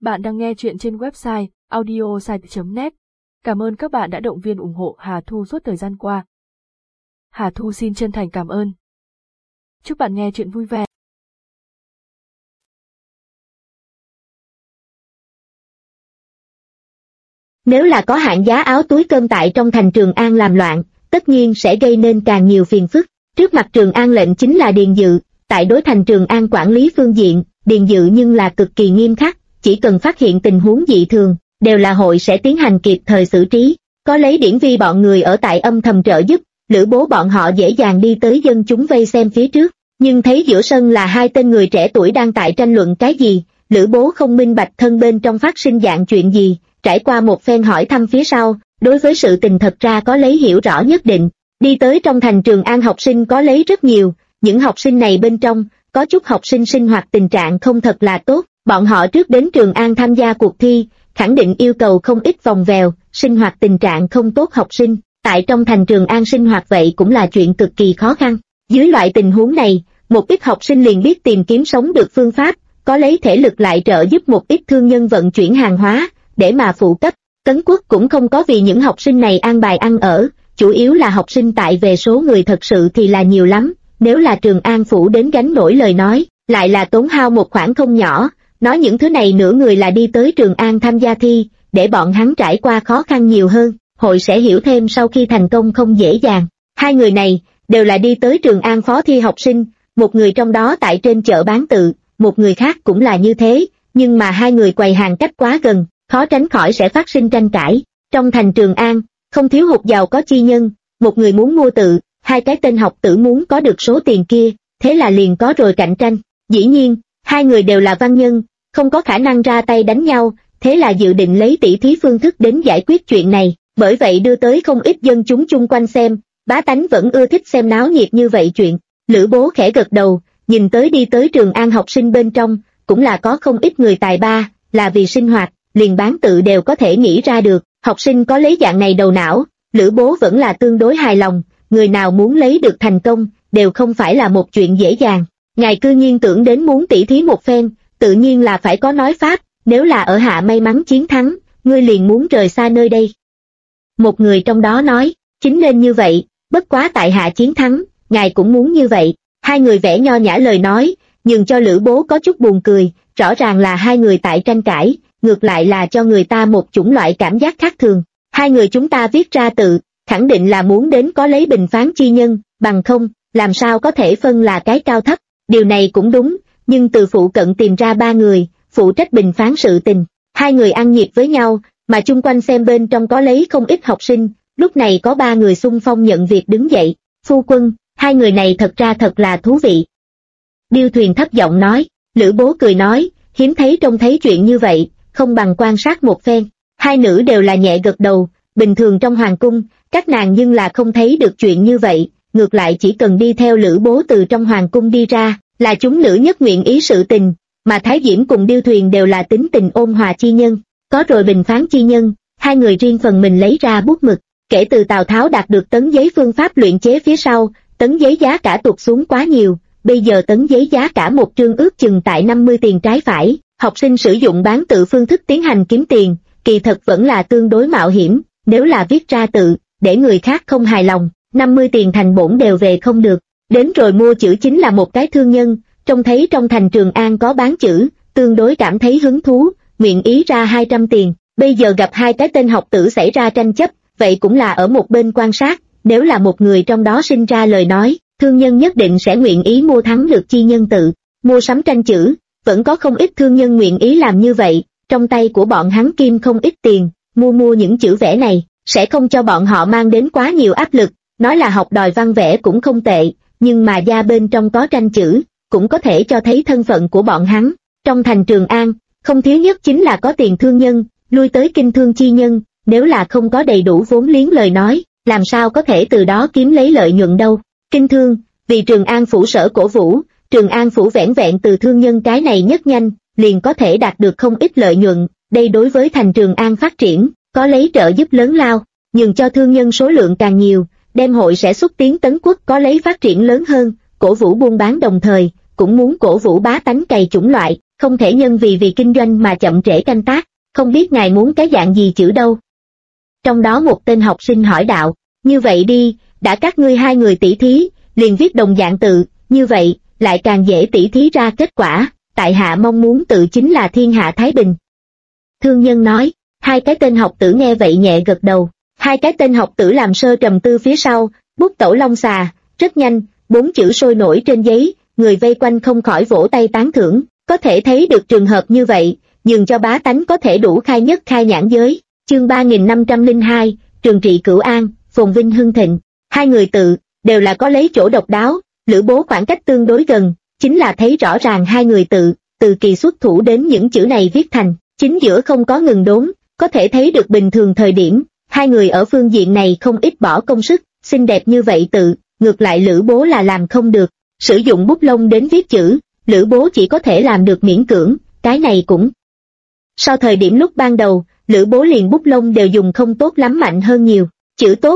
Bạn đang nghe chuyện trên website audiosite.net. Cảm ơn các bạn đã động viên ủng hộ Hà Thu suốt thời gian qua. Hà Thu xin chân thành cảm ơn. Chúc bạn nghe chuyện vui vẻ. Nếu là có hạng giá áo túi cơm tại trong thành Trường An làm loạn, tất nhiên sẽ gây nên càng nhiều phiền phức. Trước mặt Trường An lệnh chính là Điền Dự, tại đối thành Trường An quản lý phương diện, Điền Dự nhưng là cực kỳ nghiêm khắc, chỉ cần phát hiện tình huống dị thường, đều là hội sẽ tiến hành kịp thời xử trí. Có lấy Điển Vi bọn người ở tại âm thầm trợ giúp, Lữ Bố bọn họ dễ dàng đi tới dân chúng vây xem phía trước, nhưng thấy giữa sân là hai tên người trẻ tuổi đang tại tranh luận cái gì, Lữ Bố không minh bạch thân bên trong phát sinh dạng chuyện gì. Trải qua một phen hỏi thăm phía sau, đối với sự tình thật ra có lấy hiểu rõ nhất định. Đi tới trong thành Trường An học sinh có lấy rất nhiều, những học sinh này bên trong, có chút học sinh sinh hoạt tình trạng không thật là tốt, bọn họ trước đến Trường An tham gia cuộc thi, khẳng định yêu cầu không ít vòng vèo, sinh hoạt tình trạng không tốt học sinh, tại trong thành Trường An sinh hoạt vậy cũng là chuyện cực kỳ khó khăn. Dưới loại tình huống này, một ít học sinh liền biết tìm kiếm sống được phương pháp, có lấy thể lực lại trợ giúp một ít thương nhân vận chuyển hàng hóa, để mà phụ cấp. Tấn Quốc cũng không có vì những học sinh này an bài ăn ở, chủ yếu là học sinh tại về số người thật sự thì là nhiều lắm, nếu là Trường An phủ đến gánh nổi lời nói, lại là tốn hao một khoản không nhỏ, nói những thứ này nửa người là đi tới Trường An tham gia thi, để bọn hắn trải qua khó khăn nhiều hơn, hội sẽ hiểu thêm sau khi thành công không dễ dàng. Hai người này, đều là đi tới Trường An phó thi học sinh, một người trong đó tại trên chợ bán tự, một người khác cũng là như thế, nhưng mà hai người quầy hàng cách quá gần, khó tránh khỏi sẽ phát sinh tranh cãi. Trong thành Trường An, không thiếu hụt giàu có chi nhân, một người muốn mua tự, hai cái tên học tử muốn có được số tiền kia, thế là liền có rồi cạnh tranh. Dĩ nhiên, hai người đều là văn nhân, không có khả năng ra tay đánh nhau, thế là dự định lấy tỉ thí phương thức đến giải quyết chuyện này, bởi vậy đưa tới không ít dân chúng chung quanh xem, bá tánh vẫn ưa thích xem náo nhiệt như vậy chuyện. Lữ Bố khẽ gật đầu, nhìn tới đi tới Trường An học sinh bên trong, cũng là có không ít người tài ba, là vì sinh hoạt, liền bán tự đều có thể nghĩ ra được, học sinh có lấy dạng này đầu não, Lữ Bố vẫn là tương đối hài lòng, người nào muốn lấy được thành công, đều không phải là một chuyện dễ dàng. Ngài cư nhiên tưởng đến muốn tỉ thí một phen, tự nhiên là phải có nói pháp, nếu là ở hạ may mắn chiến thắng, ngươi liền muốn rời xa nơi đây. Một người trong đó nói, chính nên như vậy, bất quá tại hạ chiến thắng, ngài cũng muốn như vậy. Hai người vẽ nho nhã lời nói, nhưng cho Lữ Bố có chút buồn cười, rõ ràng là hai người tại tranh cãi, ngược lại là cho người ta một chủng loại cảm giác khác thường. Hai người chúng ta viết ra tự, khẳng định là muốn đến có lấy bình phán chi nhân, bằng không, làm sao có thể phân là cái cao thấp. Điều này cũng đúng, nhưng từ phụ cận tìm ra ba người, phụ trách bình phán sự tình. Hai người ăn nhịp với nhau, mà chung quanh xem bên trong có lấy không ít học sinh, lúc này có ba người xung phong nhận việc đứng dậy. Phu quân, hai người này thật ra thật là thú vị. Điêu Thuyền thấp giọng nói. Lữ Bố cười nói, hiếm thấy trông thấy chuyện như vậy, không bằng quan sát một phen. Hai nữ đều là nhẹ gật đầu, bình thường trong hoàng cung, các nàng nhưng là không thấy được chuyện như vậy, ngược lại chỉ cần đi theo Lữ Bố từ trong hoàng cung đi ra, là chúng nữ nhất nguyện ý sự tình, mà Thái Diễm cùng Điêu Thuyền đều là tính tình ôn hòa chi nhân, có rồi bình phán chi nhân, hai người riêng phần mình lấy ra bút mực. Kể từ Tào Tháo đạt được tấn giấy phương pháp luyện chế phía sau, tấn giấy giá cả tụt xuống quá nhiều, bây giờ tấn giấy giá cả một trương ước chừng tại 50 tiền trái phải. Học sinh sử dụng bán tự phương thức tiến hành kiếm tiền, kỳ thật vẫn là tương đối mạo hiểm, nếu là viết ra tự, để người khác không hài lòng, 50 tiền thành bổng đều về không được. Đến rồi mua chữ chính là một cái thương nhân, trông thấy trong thành Trường An có bán chữ, tương đối cảm thấy hứng thú, nguyện ý ra 200 tiền, bây giờ gặp hai cái tên học tử xảy ra tranh chấp, vậy cũng là ở một bên quan sát, nếu là một người trong đó sinh ra lời nói, thương nhân nhất định sẽ nguyện ý mua thắng được chi nhân tự, mua sắm tranh chữ. Vẫn có không ít thương nhân nguyện ý làm như vậy, trong tay của bọn hắn kim không ít tiền, mua những chữ vẽ này, sẽ không cho bọn họ mang đến quá nhiều áp lực, nói là học đòi văn vẽ cũng không tệ, nhưng mà gia bên trong có tranh chữ, cũng có thể cho thấy thân phận của bọn hắn. Trong thành Trường An, không thiếu nhất chính là có tiền thương nhân, lui tới kinh thương chi nhân, nếu là không có đầy đủ vốn liếng lời nói, làm sao có thể từ đó kiếm lấy lợi nhuận đâu. Kinh thương, vì Trường An phủ sở cổ vũ, Trường An phủ vẻn vẹn từ thương nhân cái này nhất nhanh, liền có thể đạt được không ít lợi nhuận, đây đối với thành Trường An phát triển, có lấy trợ giúp lớn lao, nhưng cho thương nhân số lượng càng nhiều, đem hội sẽ xúc tiến Tấn Quốc có lấy phát triển lớn hơn, cổ vũ buôn bán đồng thời, cũng muốn cổ vũ bá tánh cày chủng loại, không thể nhân vì kinh doanh mà chậm trễ canh tác, không biết ngài muốn cái dạng gì chữ đâu. Trong đó một tên học sinh hỏi đạo, như vậy đi, đã các ngươi hai người tỉ thí, liền viết đồng dạng tự, như vậy, lại càng dễ tỉ thí ra kết quả, tại hạ mong muốn tự chính là thiên hạ thái bình. Thương nhân nói, hai cái tên học tử nghe vậy nhẹ gật đầu, hai cái tên học tử làm sơ trầm tư phía sau, bút tẩu long xà, rất nhanh, 4 chữ sôi nổi trên giấy, người vây quanh không khỏi vỗ tay tán thưởng, có thể thấy được trường hợp như vậy, nhường cho bá tánh có thể đủ khai nhất khai nhãn giới. Chương 3502, Trường trị cửu an, phồn vinh hưng thịnh, hai người tự, đều là có lấy chỗ độc đáo, Lữ Bố khoảng cách tương đối gần, chính là thấy rõ ràng hai người tự, từ kỳ xuất thủ đến những chữ này viết thành, chính giữa không có ngừng đốn, có thể thấy được bình thường thời điểm, hai người ở phương diện này không ít bỏ công sức, xinh đẹp như vậy tự, ngược lại Lữ Bố là làm không được, sử dụng bút lông đến viết chữ, Lữ Bố chỉ có thể làm được miễn cưỡng, cái này cũng. Sau thời điểm lúc ban đầu, Lữ Bố liền bút lông đều dùng không tốt lắm mạnh hơn nhiều, chữ tốt.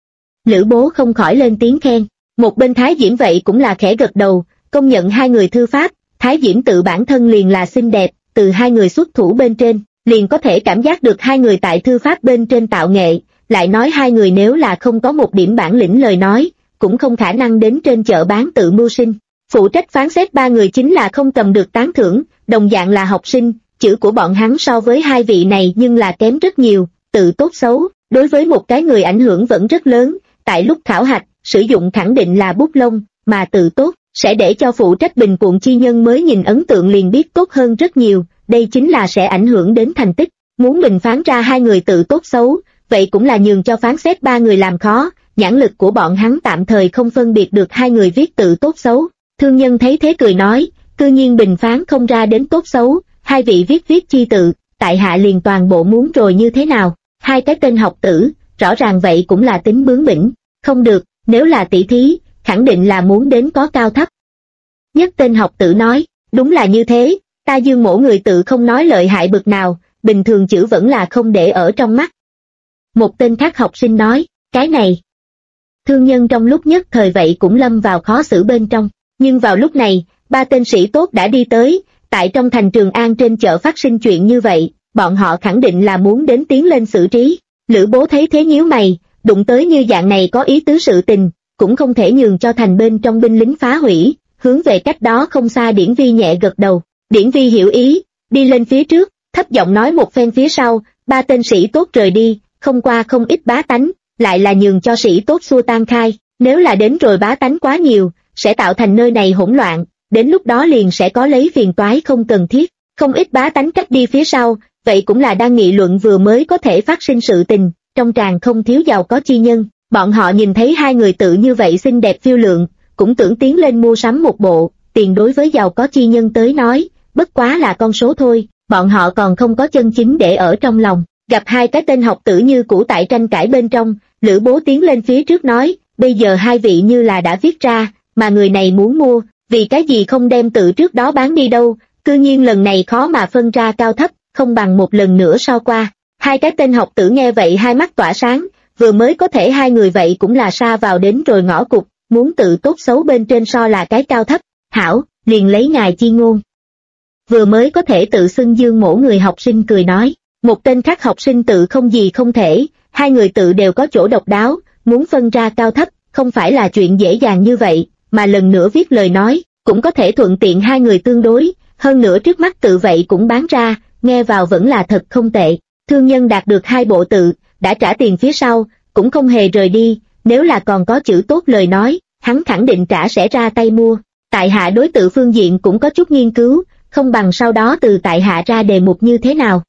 Lữ Bố không khỏi lên tiếng khen, một bên Thái Diễm vậy cũng là khẽ gật đầu, công nhận hai người thư pháp, Thái Diễm tự bản thân liền là xinh đẹp, từ hai người xuất thủ bên trên, liền có thể cảm giác được hai người tại thư pháp bên trên tạo nghệ, lại nói hai người nếu là không có một điểm bản lĩnh lời nói, cũng không khả năng đến trên chợ bán tự mưu sinh. Phụ trách phán xét ba người chính là không cầm được tán thưởng, đồng dạng là học sinh, chữ của bọn hắn so với hai vị này nhưng là kém rất nhiều, tự tốt xấu, đối với một cái người ảnh hưởng vẫn rất lớn, tại lúc khảo hạch, sử dụng khẳng định là bút lông, mà tự tốt, sẽ để cho phụ trách bình cuộn chi nhân mới nhìn ấn tượng liền biết tốt hơn rất nhiều, đây chính là sẽ ảnh hưởng đến thành tích, muốn bình phán ra hai người tự tốt xấu, vậy cũng là nhường cho phán xét ba người làm khó, nhãn lực của bọn hắn tạm thời không phân biệt được hai người viết tự tốt xấu. Thương nhân thấy thế cười nói, cư nhiên bình phán không ra đến tốt xấu, hai vị viết chi tự, tại hạ liền toàn bộ muốn rồi như thế nào, hai cái tên học tử, rõ ràng vậy cũng là tính bướng bỉnh, không được, nếu là tỷ thí, khẳng định là muốn đến có cao thấp. Nhất tên học tử nói, đúng là như thế, ta Dương Mỗ người tự không nói lợi hại bực nào, bình thường chữ vẫn là không để ở trong mắt. Một tên khác học sinh nói, cái này. Thương nhân trong lúc nhất thời vậy cũng lâm vào khó xử bên trong. Nhưng vào lúc này, ba tên sĩ tốt đã đi tới, tại trong thành Trường An trên chợ phát sinh chuyện như vậy, bọn họ khẳng định là muốn đến tiến lên xử trí. Lữ Bố thấy thế nhíu mày, đụng tới như dạng này có ý tứ sự tình, cũng không thể nhường cho thành bên trong binh lính phá hủy, hướng về cách đó không xa Điển Vi nhẹ gật đầu. Điển Vi hiểu ý, đi lên phía trước, thấp giọng nói một phen phía sau, ba tên sĩ tốt rời đi, không qua không ít bá tánh, lại là nhường cho sĩ tốt xua tan khai, nếu là đến rồi bá tánh quá nhiều, sẽ tạo thành nơi này hỗn loạn, đến lúc đó liền sẽ có lấy phiền toái không cần thiết, không ít bá tánh cách đi phía sau, vậy cũng là đang nghị luận vừa mới có thể phát sinh sự tình, trong tràng không thiếu giàu có chi nhân, bọn họ nhìn thấy hai người tự như vậy xinh đẹp phiêu lượng, cũng tưởng tiến lên mua sắm một bộ, tiền đối với giàu có chi nhân tới nói, bất quá là con số thôi, bọn họ còn không có chân chính để ở trong lòng, gặp hai cái tên học tử như cũ tại tranh cãi bên trong, Lữ Bố tiến lên phía trước nói, bây giờ hai vị như là đã viết ra, mà người này muốn mua, vì cái gì không đem tự trước đó bán đi đâu, cư nhiên lần này khó mà phân ra cao thấp, không bằng một lần nữa so qua. Hai cái tên học tử nghe vậy hai mắt tỏa sáng, vừa mới có thể hai người vậy cũng là sa vào đến rồi ngõ cụt, muốn tự tốt xấu bên trên so là cái cao thấp, hảo, liền lấy ngài chi ngôn. Vừa mới có thể tự xưng Dương Mỗ người học sinh cười nói, một tên khác học sinh tự không gì không thể, hai người tự đều có chỗ độc đáo, muốn phân ra cao thấp, không phải là chuyện dễ dàng như vậy, mà lần nữa viết lời nói, cũng có thể thuận tiện hai người tương đối, hơn nữa trước mắt tự vậy cũng bán ra, nghe vào vẫn là thật không tệ. Thương nhân đạt được hai bộ tự, đã trả tiền phía sau, cũng không hề rời đi, nếu là còn có chữ tốt lời nói, hắn khẳng định trả sẽ ra tay mua. Tại hạ đối tự phương diện cũng có chút nghiên cứu, không bằng sau đó từ tại hạ ra đề mục như thế nào.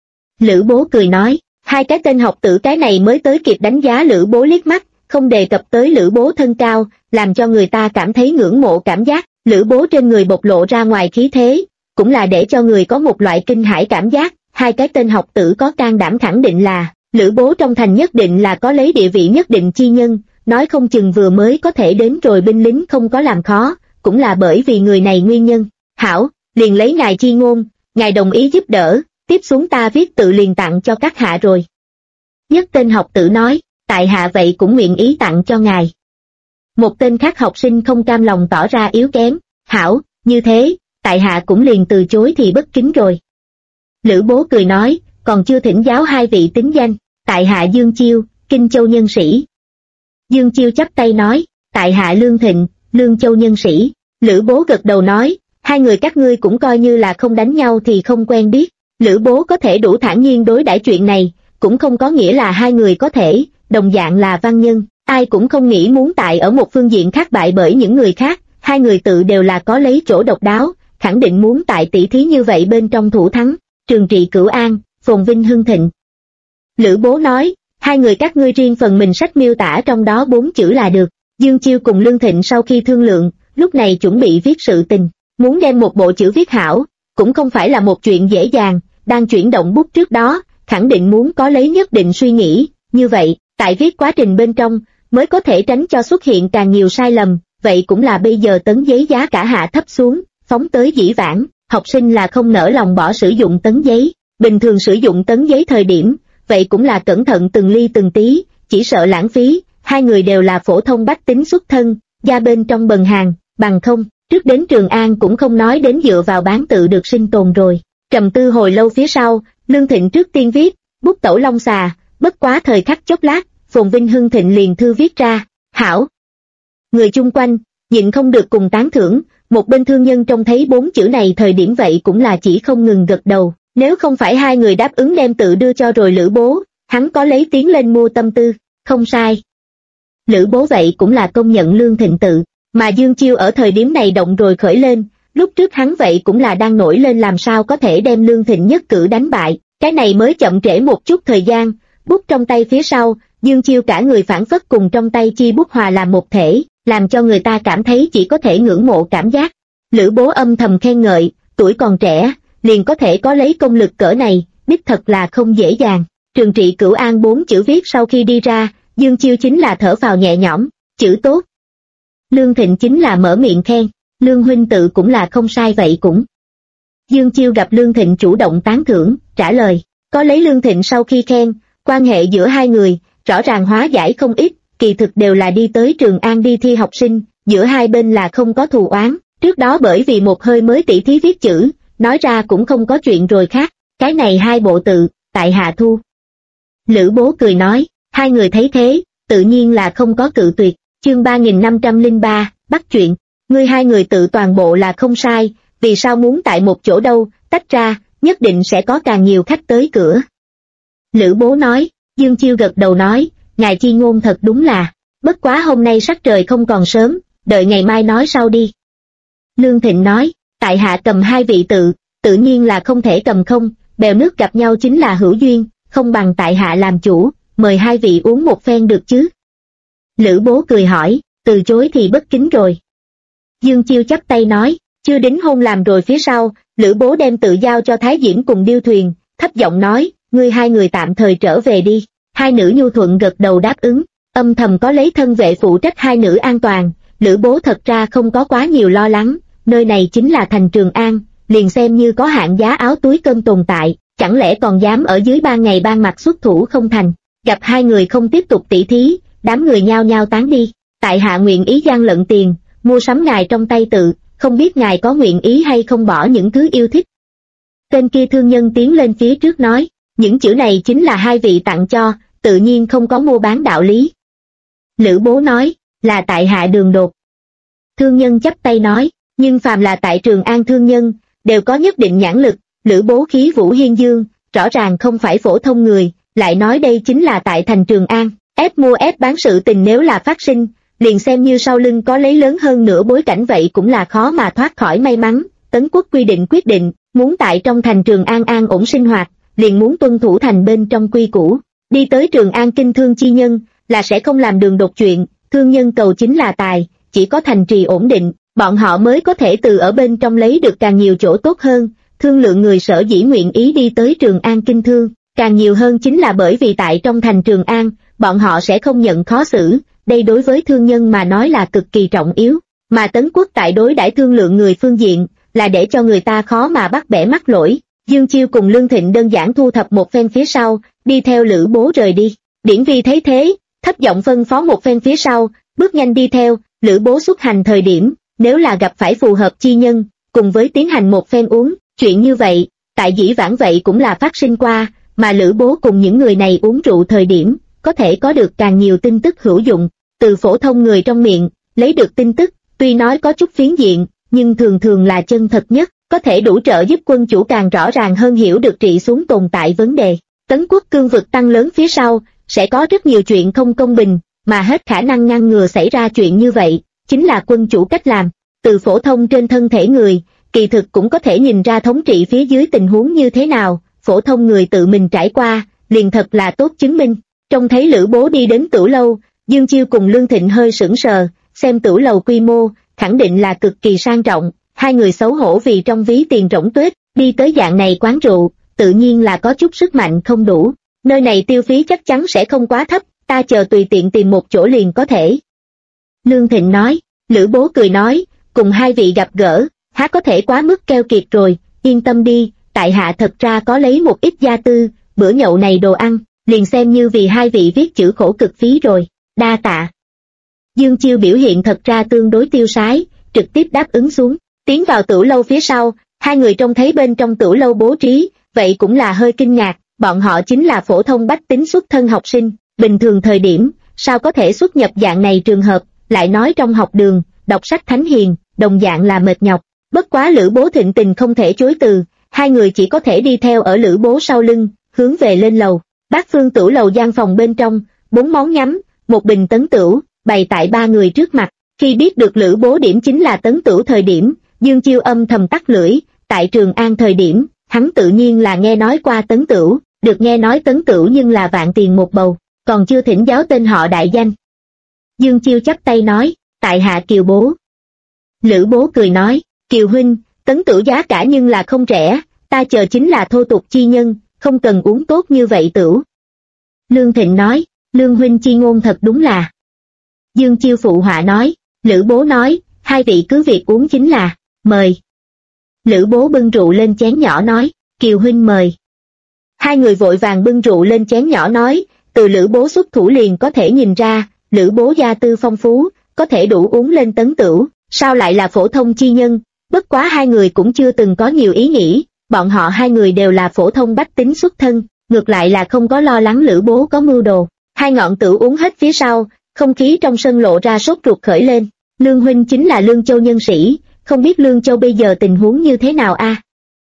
Lữ Bố cười nói, hai cái tên học tử cái này mới tới kịp đánh giá Lữ Bố liếc mắt, không đề cập tới Lữ Bố thân cao, làm cho người ta cảm thấy ngưỡng mộ cảm giác, Lữ Bố trên người bộc lộ ra ngoài khí thế, cũng là để cho người có một loại kinh hãi cảm giác, hai cái tên học tử có can đảm khẳng định là, Lữ Bố trong thành nhất định là có lấy địa vị nhất định chi nhân, nói không chừng vừa mới có thể đến rồi binh lính không có làm khó, cũng là bởi vì người này nguyên nhân. Hảo, liền lấy ngài chi ngôn, ngài đồng ý giúp đỡ, tiếp xuống ta viết tự liền tặng cho các hạ rồi. Nhất tên học tử nói, tại hạ vậy cũng nguyện ý tặng cho ngài. Một tên khác học sinh không cam lòng tỏ ra yếu kém, hảo, như thế, tại hạ cũng liền từ chối thì bất kính rồi. Lữ Bố cười nói, còn chưa thỉnh giáo hai vị tính danh, tại hạ Dương Chiêu, Kinh Châu nhân sĩ. Dương Chiêu chắp tay nói, tại hạ Lương Thịnh, Lương Châu nhân sĩ. Lữ Bố gật đầu nói, hai người các ngươi cũng coi như là không đánh nhau thì không quen biết. Lữ Bố có thể đủ thản nhiên đối đãi chuyện này, cũng không có nghĩa là hai người có thể, đồng dạng là văn nhân, ai cũng không nghĩ muốn tại ở một phương diện khác bại bởi những người khác, hai người tự đều là có lấy chỗ độc đáo, khẳng định muốn tại tỷ thí như vậy bên trong thủ thắng, trường trị cửu an, phồn vinh hưng thịnh. Lữ Bố nói, hai người các ngươi riêng phần mình sách miêu tả trong đó 4 chữ là được. Dương Chiêu cùng Lương Thịnh sau khi thương lượng, lúc này chuẩn bị viết sự tình, muốn đem một bộ chữ viết hảo, cũng không phải là một chuyện dễ dàng, đang chuyển động bút trước đó, khẳng định muốn có lấy nhất định suy nghĩ, như vậy, tại viết quá trình bên trong, mới có thể tránh cho xuất hiện càng nhiều sai lầm, vậy cũng là bây giờ tấn giấy giá cả hạ thấp xuống, phóng tới dĩ vãng, học sinh là không nỡ lòng bỏ sử dụng tấn giấy, bình thường sử dụng tấn giấy thời điểm, vậy cũng là cẩn thận từng ly từng tí, chỉ sợ lãng phí, hai người đều là phổ thông bách tính xuất thân, gia bên trong bần hàng, bằng không, trước đến Trường An cũng không nói đến dựa vào bán tự được sinh tồn rồi. Trầm tư hồi lâu phía sau, Lương Thịnh trước tiên viết, bút tẩu long xà, bất quá thời khắc chốc lát, phồn vinh hưng thịnh liền thư viết ra, hảo. Người chung quanh, nhịn không được cùng tán thưởng, một bên thương nhân trông thấy 4 chữ này thời điểm vậy cũng là chỉ không ngừng gật đầu, nếu không phải hai người đáp ứng đem tự đưa cho rồi Lữ Bố, hắn có lấy tiếng lên mua tâm tư, không sai. Lữ Bố vậy cũng là công nhận Lương Thịnh tự, mà Dương Chiêu ở thời điểm này động rồi khởi lên, lúc trước hắn vậy cũng là đang nổi lên làm sao có thể đem Lương Thịnh nhất cử đánh bại, cái này mới chậm trễ một chút thời gian, bút trong tay phía sau, Dương Chiêu cả người phản phất cùng trong tay chi bút hòa làm một thể, làm cho người ta cảm thấy chỉ có thể ngưỡng mộ cảm giác. Lữ Bố âm thầm khen ngợi, tuổi còn trẻ, liền có thể có lấy công lực cỡ này, đích thật là không dễ dàng. Trường trị cửu an 4 chữ viết sau khi đi ra, Dương Chiêu chính là thở phào nhẹ nhõm, chữ tốt. Lương Thịnh chính là mở miệng khen, Lương huynh tự cũng là không sai vậy cũng. Dương Chiêu gặp Lương Thịnh chủ động tán thưởng, trả lời, có lấy Lương Thịnh sau khi khen, quan hệ giữa hai người, rõ ràng hóa giải không ít, kỳ thực đều là đi tới Trường An đi thi học sinh, giữa hai bên là không có thù oán, trước đó bởi vì một hơi mới tỉ thí viết chữ, nói ra cũng không có chuyện rồi khác, cái này hai bộ tự, tại hạ thu. Lữ Bố cười nói, hai người thấy thế, tự nhiên là không có cự tuyệt, chương 3503, bắt chuyện, ngươi hai người tự toàn bộ là không sai, vì sao muốn tại một chỗ đâu, tách ra, nhất định sẽ có càng nhiều khách tới cửa. Lữ Bố nói, Dương Chiêu gật đầu nói, ngài chi ngôn thật đúng là, bất quá hôm nay sắc trời không còn sớm, đợi ngày mai nói sau đi. Lương Thịnh nói, tại hạ cầm hai vị tự nhiên là không thể cầm không, bèo nước gặp nhau chính là hữu duyên, không bằng tại hạ làm chủ, mời hai vị uống một phen được chứ. Lữ Bố cười hỏi, từ chối thì bất kính rồi. Dương Chiêu chắp tay nói, chưa đính hôn làm rồi phía sau, Lữ Bố đem tự giao cho Thái Diễm cùng Điêu Thuyền, thấp giọng nói, ngươi hai người tạm thời trở về đi. Hai nữ nhu thuận gật đầu đáp ứng, âm thầm có lấy thân vệ phụ trách hai nữ an toàn, Lữ Bố thật ra không có quá nhiều lo lắng, nơi này chính là thành Trường An, liền xem như có hạng giá áo túi cơm tồn tại, chẳng lẽ còn dám ở dưới 3 ngày ban mặt xuất thủ không thành. Gặp hai người không tiếp tục tỉ thí, đám người nhao nhao tán đi, tại hạ nguyện ý gian lận tiền, mua sắm ngài trong tay tự, không biết ngài có nguyện ý hay không bỏ những thứ yêu thích. Tên kia thương nhân tiến lên phía trước nói, những chữ này chính là hai vị tặng cho, tự nhiên không có mua bán đạo lý. Lữ Bố nói, là tại hạ đường đột. Thương nhân chắp tay nói, nhưng phàm là tại Trường An thương nhân, đều có nhất định nhãn lực, Lữ Bố khí vũ hiên dương, rõ ràng không phải phổ thông người, lại nói đây chính là tại thành Trường An, ép mua ép bán sự tình nếu là phát sinh, liền xem như sau lưng có lấy lớn hơn nửa bối cảnh vậy cũng là khó mà thoát khỏi may mắn. Tấn Quốc quy định quyết định, muốn tại trong thành Trường An an ổn sinh hoạt, liền muốn tuân thủ thành bên trong quy củ. Đi tới Trường An kinh thương chi nhân, là sẽ không làm đường đột chuyện, thương nhân cầu chính là tài, chỉ có thành trì ổn định, bọn họ mới có thể từ ở bên trong lấy được càng nhiều chỗ tốt hơn. Thương lượng người sở dĩ nguyện ý đi tới Trường An kinh thương, càng nhiều hơn chính là bởi vì tại trong thành Trường An, bọn họ sẽ không nhận khó xử, đây đối với thương nhân mà nói là cực kỳ trọng yếu, mà Tấn Quốc tại đối đãi thương lượng người phương diện, là để cho người ta khó mà bắt bẻ mắc lỗi. Dương Chiêu cùng Lương Thịnh đơn giản thu thập một phen phía sau, đi theo Lữ Bố rời đi. Điển Vi thấy thế, thấp giọng phân phó một phen phía sau, bước nhanh đi theo. Lữ Bố xuất hành thời điểm, nếu là gặp phải phù hợp chi nhân, cùng với tiến hành một phen uống, chuyện như vậy, tại dĩ vãng vậy cũng là phát sinh qua, mà Lữ Bố cùng những người này uống rượu thời điểm, có thể có được càng nhiều tin tức hữu dụng, từ phổ thông người trong miệng, lấy được tin tức, tuy nói có chút phiến diện, nhưng thường thường là chân thật nhất, có thể đủ trợ giúp quân chủ càng rõ ràng hơn hiểu được trị xuống tồn tại vấn đề. Tấn quốc cương vực tăng lớn phía sau, sẽ có rất nhiều chuyện không công bình, mà hết khả năng ngăn ngừa xảy ra chuyện như vậy, chính là quân chủ cách làm. Từ phổ thông trên thân thể người, kỳ thực cũng có thể nhìn ra thống trị phía dưới tình huống như thế nào, phổ thông người tự mình trải qua, liền thật là tốt chứng minh. Trông thấy Lữ Bố đi đến Tửu Lâu, Dương Chiêu cùng Lương Thịnh hơi sững sờ, xem Tửu Lầu quy mô, khẳng định là cực kỳ sang trọng, hai người xấu hổ vì trong ví tiền rỗng tuếch, đi tới dạng này quán rượu, tự nhiên là có chút sức mạnh không đủ. Nơi này tiêu phí chắc chắn sẽ không quá thấp, ta chờ tùy tiện tìm một chỗ liền có thể. Lương Thịnh nói, Lữ Bố cười nói, cùng hai vị gặp gỡ, há có thể quá mức keo kiệt rồi, yên tâm đi, tại hạ thật ra có lấy một ít gia tư, bữa nhậu này đồ ăn, liền xem như vì hai vị viết chữ khổ cực phí rồi, đa tạ. Dương Chiêu biểu hiện thật ra tương đối tiêu sái, trực tiếp đáp ứng xuống, tiến vào Tửu Lâu phía sau, hai người trông thấy bên trong Tửu Lâu bố trí, vậy cũng là hơi kinh ngạc, bọn họ chính là phổ thông bách tính xuất thân học sinh, bình thường thời điểm, sao có thể xuất nhập dạng này trường hợp, lại nói trong học đường, đọc sách thánh hiền, đồng dạng là mệt nhọc, bất quá Lữ Bố thịnh tình không thể chối từ, hai người chỉ có thể đi theo ở Lữ Bố sau lưng, hướng về lên lầu. Bát phương Tửu Lầu gian phòng bên trong, 4 món nhắm, một bình tấn tửu, bày tại ba người trước mặt. Khi biết được Lữ Bố điểm chính là tấn tửu thời điểm, Dương Chiêu âm thầm tắt lưỡi, tại Trường An thời điểm, hắn tự nhiên là nghe nói qua tấn tửu, được nghe nói tấn tửu nhưng là vạn tiền một bầu, còn chưa thỉnh giáo tên họ đại danh. Dương Chiêu chắp tay nói, tại hạ Kiều Bố. Lữ Bố cười nói, Kiều huynh, tấn tửu giá cả nhưng là không rẻ, ta chờ chính là thô tục chi nhân, không cần uống tốt như vậy tửu. Lương Thịnh nói, Lương huynh chi ngôn thật đúng là. Dương Chiêu phụ họa nói, Lữ Bố nói, hai vị cứ việc uống chính là, mời. Lữ Bố bưng rượu lên chén nhỏ nói, Kiều huynh mời. Hai người vội vàng bưng rượu lên chén nhỏ nói, từ Lữ Bố xuất thủ liền có thể nhìn ra, Lữ Bố gia tư phong phú, có thể đủ uống lên tấn tửu, sao lại là phổ thông chi nhân, bất quá hai người cũng chưa từng có nhiều ý nghĩ, bọn họ hai người đều là phổ thông bách tính xuất thân, ngược lại là không có lo lắng Lữ Bố có mưu đồ. Hai ngọn tửu uống hết phía sau, không khí trong sân lộ ra sốt ruột khởi lên, Lương huynh chính là Lương Châu nhân sĩ, không biết Lương Châu bây giờ tình huống như thế nào a?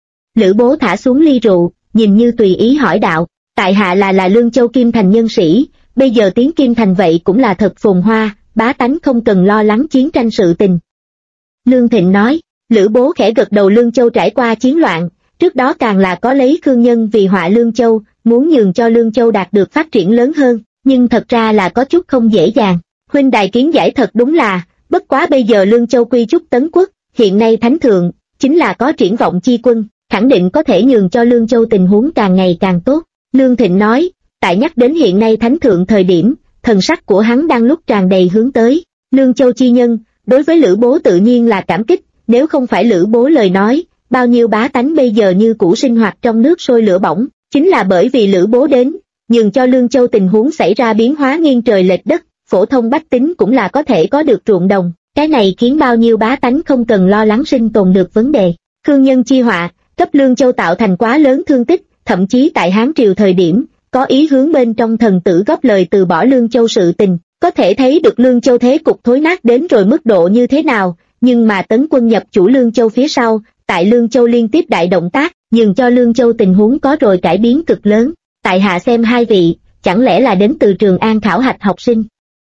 Lữ Bố thả xuống ly rượu, nhìn như tùy ý hỏi đạo, tại hạ là Lương Châu Kim Thành nhân sĩ, bây giờ tiếng Kim Thành vậy cũng là thật phồn hoa, bá tánh không cần lo lắng chiến tranh sự tình. Lương Thịnh nói, Lữ Bố khẽ gật đầu, Lương Châu trải qua chiến loạn, trước đó càng là có lấy Khương Nhân vì họa Lương Châu, muốn nhường cho Lương Châu đạt được phát triển lớn hơn, nhưng thật ra là có chút không dễ dàng. Huynh đài kiến giải thật đúng là, bất quá bây giờ Lương Châu quy chúc tấn quốc, hiện nay thánh thượng, chính là có triển vọng chi quân, khẳng định có thể nhường cho Lương Châu tình huống càng ngày càng tốt. Lương Thịnh nói, tại nhắc đến hiện nay thánh thượng thời điểm, thần sắc của hắn đang lúc tràn đầy hướng tới. Lương Châu chi nhân, đối với Lữ Bố tự nhiên là cảm kích, nếu không phải Lữ Bố lời nói, bao nhiêu bá tánh bây giờ như cũ sinh hoạt trong nước sôi lửa bỏng, chính là bởi vì Lữ Bố đến, nhường cho Lương Châu tình huống xảy ra biến hóa nghiêng trời lệch đất, phổ thông bách tính cũng là có thể có được ruộng đồng, cái này khiến bao nhiêu bá tánh không cần lo lắng sinh tồn được vấn đề. Khương Nhân chi họa, cấp Lương Châu tạo thành quá lớn thương tích, thậm chí tại Hán Triều thời điểm, có ý hướng bên trong thần tử góp lời từ bỏ Lương Châu sự tình, có thể thấy được Lương Châu thế cục thối nát đến rồi mức độ như thế nào, nhưng mà tấn quân nhập chủ Lương Châu phía sau, tại Lương Châu liên tiếp đại động tác, nhường cho Lương Châu tình huống có rồi cải biến cực lớn. Tại hạ xem hai vị, chẳng lẽ là đến từ Trường An khảo hạch học sinh?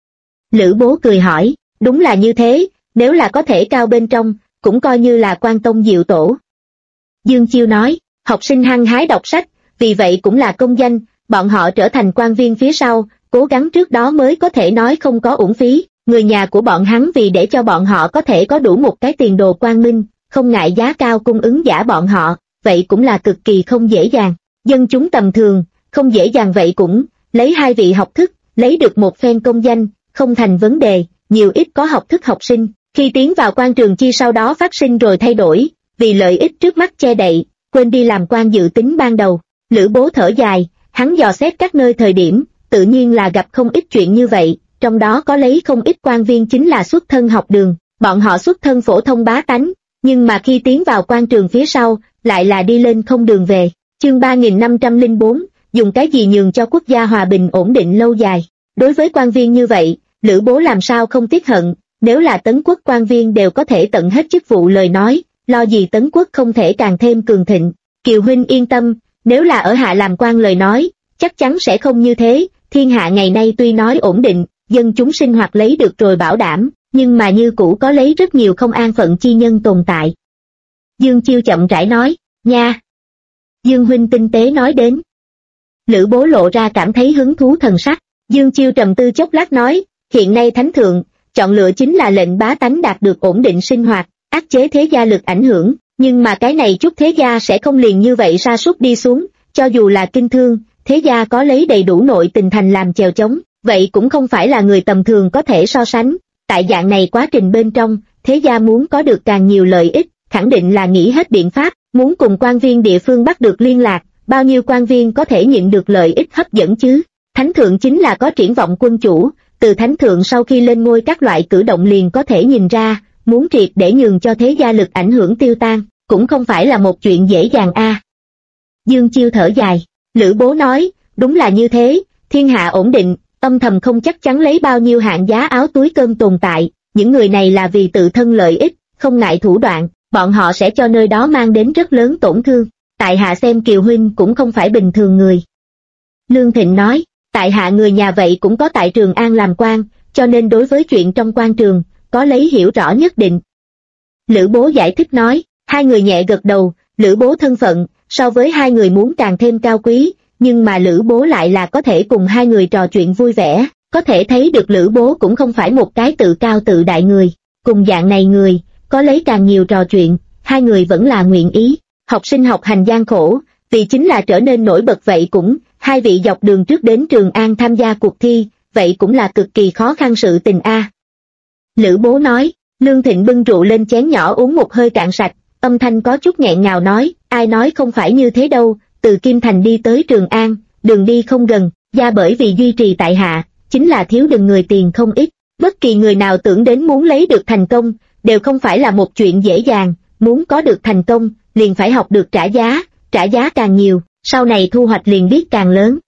Lữ Bố cười hỏi, đúng là như thế, nếu là có thể cao bên trong, cũng coi như là quan tông diệu tổ. Dương Chiêu nói, học sinh hăng hái đọc sách, vì vậy cũng là công danh, bọn họ trở thành quan viên phía sau, cố gắng trước đó mới có thể nói không có uổng phí, người nhà của bọn hắn vì để cho bọn họ có thể có đủ một cái tiền đồ quang minh, không ngại giá cao cung ứng giả bọn họ, vậy cũng là cực kỳ không dễ dàng. Dân chúng tầm thường, không dễ dàng vậy cũng, lấy hai vị học thức, lấy được một phen công danh, không thành vấn đề, nhiều ít có học thức học sinh, khi tiến vào quan trường chi sau đó phát sinh rồi thay đổi, vì lợi ích trước mắt che đậy, quên đi làm quan dự tính ban đầu. Lữ Bố thở dài, hắn dò xét các nơi thời điểm, tự nhiên là gặp không ít chuyện như vậy, trong đó có lấy không ít quan viên chính là xuất thân học đường, bọn họ xuất thân phổ thông bá tánh, nhưng mà khi tiến vào quan trường phía sau, lại là đi lên không đường về. Chương 3504, dùng cái gì nhường cho quốc gia hòa bình ổn định lâu dài. Đối với quan viên như vậy, Lữ Bố làm sao không tiếc hận, nếu là Tấn quốc quan viên đều có thể tận hết chức vụ lời nói, lo gì Tấn quốc không thể càng thêm cường thịnh. Kiều huynh yên tâm, nếu là ở hạ làm quan lời nói, chắc chắn sẽ không như thế, thiên hạ ngày nay tuy nói ổn định, dân chúng sinh hoạt lấy được rồi bảo đảm, nhưng mà như cũ có lấy rất nhiều không an phận chi nhân tồn tại. Dương Chiêu chậm rãi nói, nha. Dương huynh tinh tế nói đến. Lữ Bố lộ ra cảm thấy hứng thú thần sắc. Dương Chiêu trầm tư chốc lát nói, hiện nay thánh thượng, chọn lựa chính là lệnh bá tánh đạt được ổn định sinh hoạt, áp chế thế gia lực ảnh hưởng, nhưng mà cái này chút thế gia sẽ không liền như vậy sa sút đi xuống, cho dù là kinh thương, thế gia có lấy đầy đủ nội tình thành làm chèo chống, vậy cũng không phải là người tầm thường có thể so sánh. Tại dạng này quá trình bên trong, thế gia muốn có được càng nhiều lợi ích, khẳng định là nghĩ hết biện pháp, muốn cùng quan viên địa phương bắt được liên lạc, bao nhiêu quan viên có thể nhận được lợi ích hấp dẫn chứ. Thánh thượng chính là có triển vọng quân chủ, từ thánh thượng sau khi lên ngôi các loại cử động liền có thể nhìn ra, muốn triệt để nhường cho thế gia lực ảnh hưởng tiêu tan, cũng không phải là một chuyện dễ dàng a. Dương Chiêu thở dài, Lữ Bố nói, đúng là như thế, thiên hạ ổn định, âm thầm không chắc chắn lấy bao nhiêu hạng giá áo túi cơm tồn tại, những người này là vì tự thân lợi ích, không ngại thủ đoạn, bọn họ sẽ cho nơi đó mang đến rất lớn tổn thương. Tại hạ xem Kiều huynh cũng không phải bình thường người. Lương Thịnh nói, tại hạ người nhà vậy cũng có tại Trường An làm quan, cho nên đối với chuyện trong quan trường, có lấy hiểu rõ nhất định. Lữ Bố giải thích nói, hai người nhẹ gật đầu, Lữ Bố thân phận, so với hai người muốn càng thêm cao quý, nhưng mà Lữ Bố lại là có thể cùng hai người trò chuyện vui vẻ, có thể thấy được Lữ Bố cũng không phải một cái tự cao tự đại người, cùng dạng này người, có lấy càng nhiều trò chuyện, hai người vẫn là nguyện ý. Học sinh học hành gian khổ, vì chính là trở nên nổi bật vậy cũng, hai vị dọc đường trước đến Trường An tham gia cuộc thi, vậy cũng là cực kỳ khó khăn sự tình a. Lữ Bố nói, Lương Thịnh bưng rượu lên chén nhỏ uống một hơi cạn sạch, âm thanh có chút nghẹn ngào nói, ai nói không phải như thế đâu, từ Kim Thành đi tới Trường An, đường đi không gần, gia bởi vì duy trì tại hạ, chính là thiếu đừng người tiền không ít, bất kỳ người nào tưởng đến muốn lấy được thành công, đều không phải là một chuyện dễ dàng, muốn có được thành công, liền phải học được trả giá càng nhiều, sau này thu hoạch liền biết càng lớn.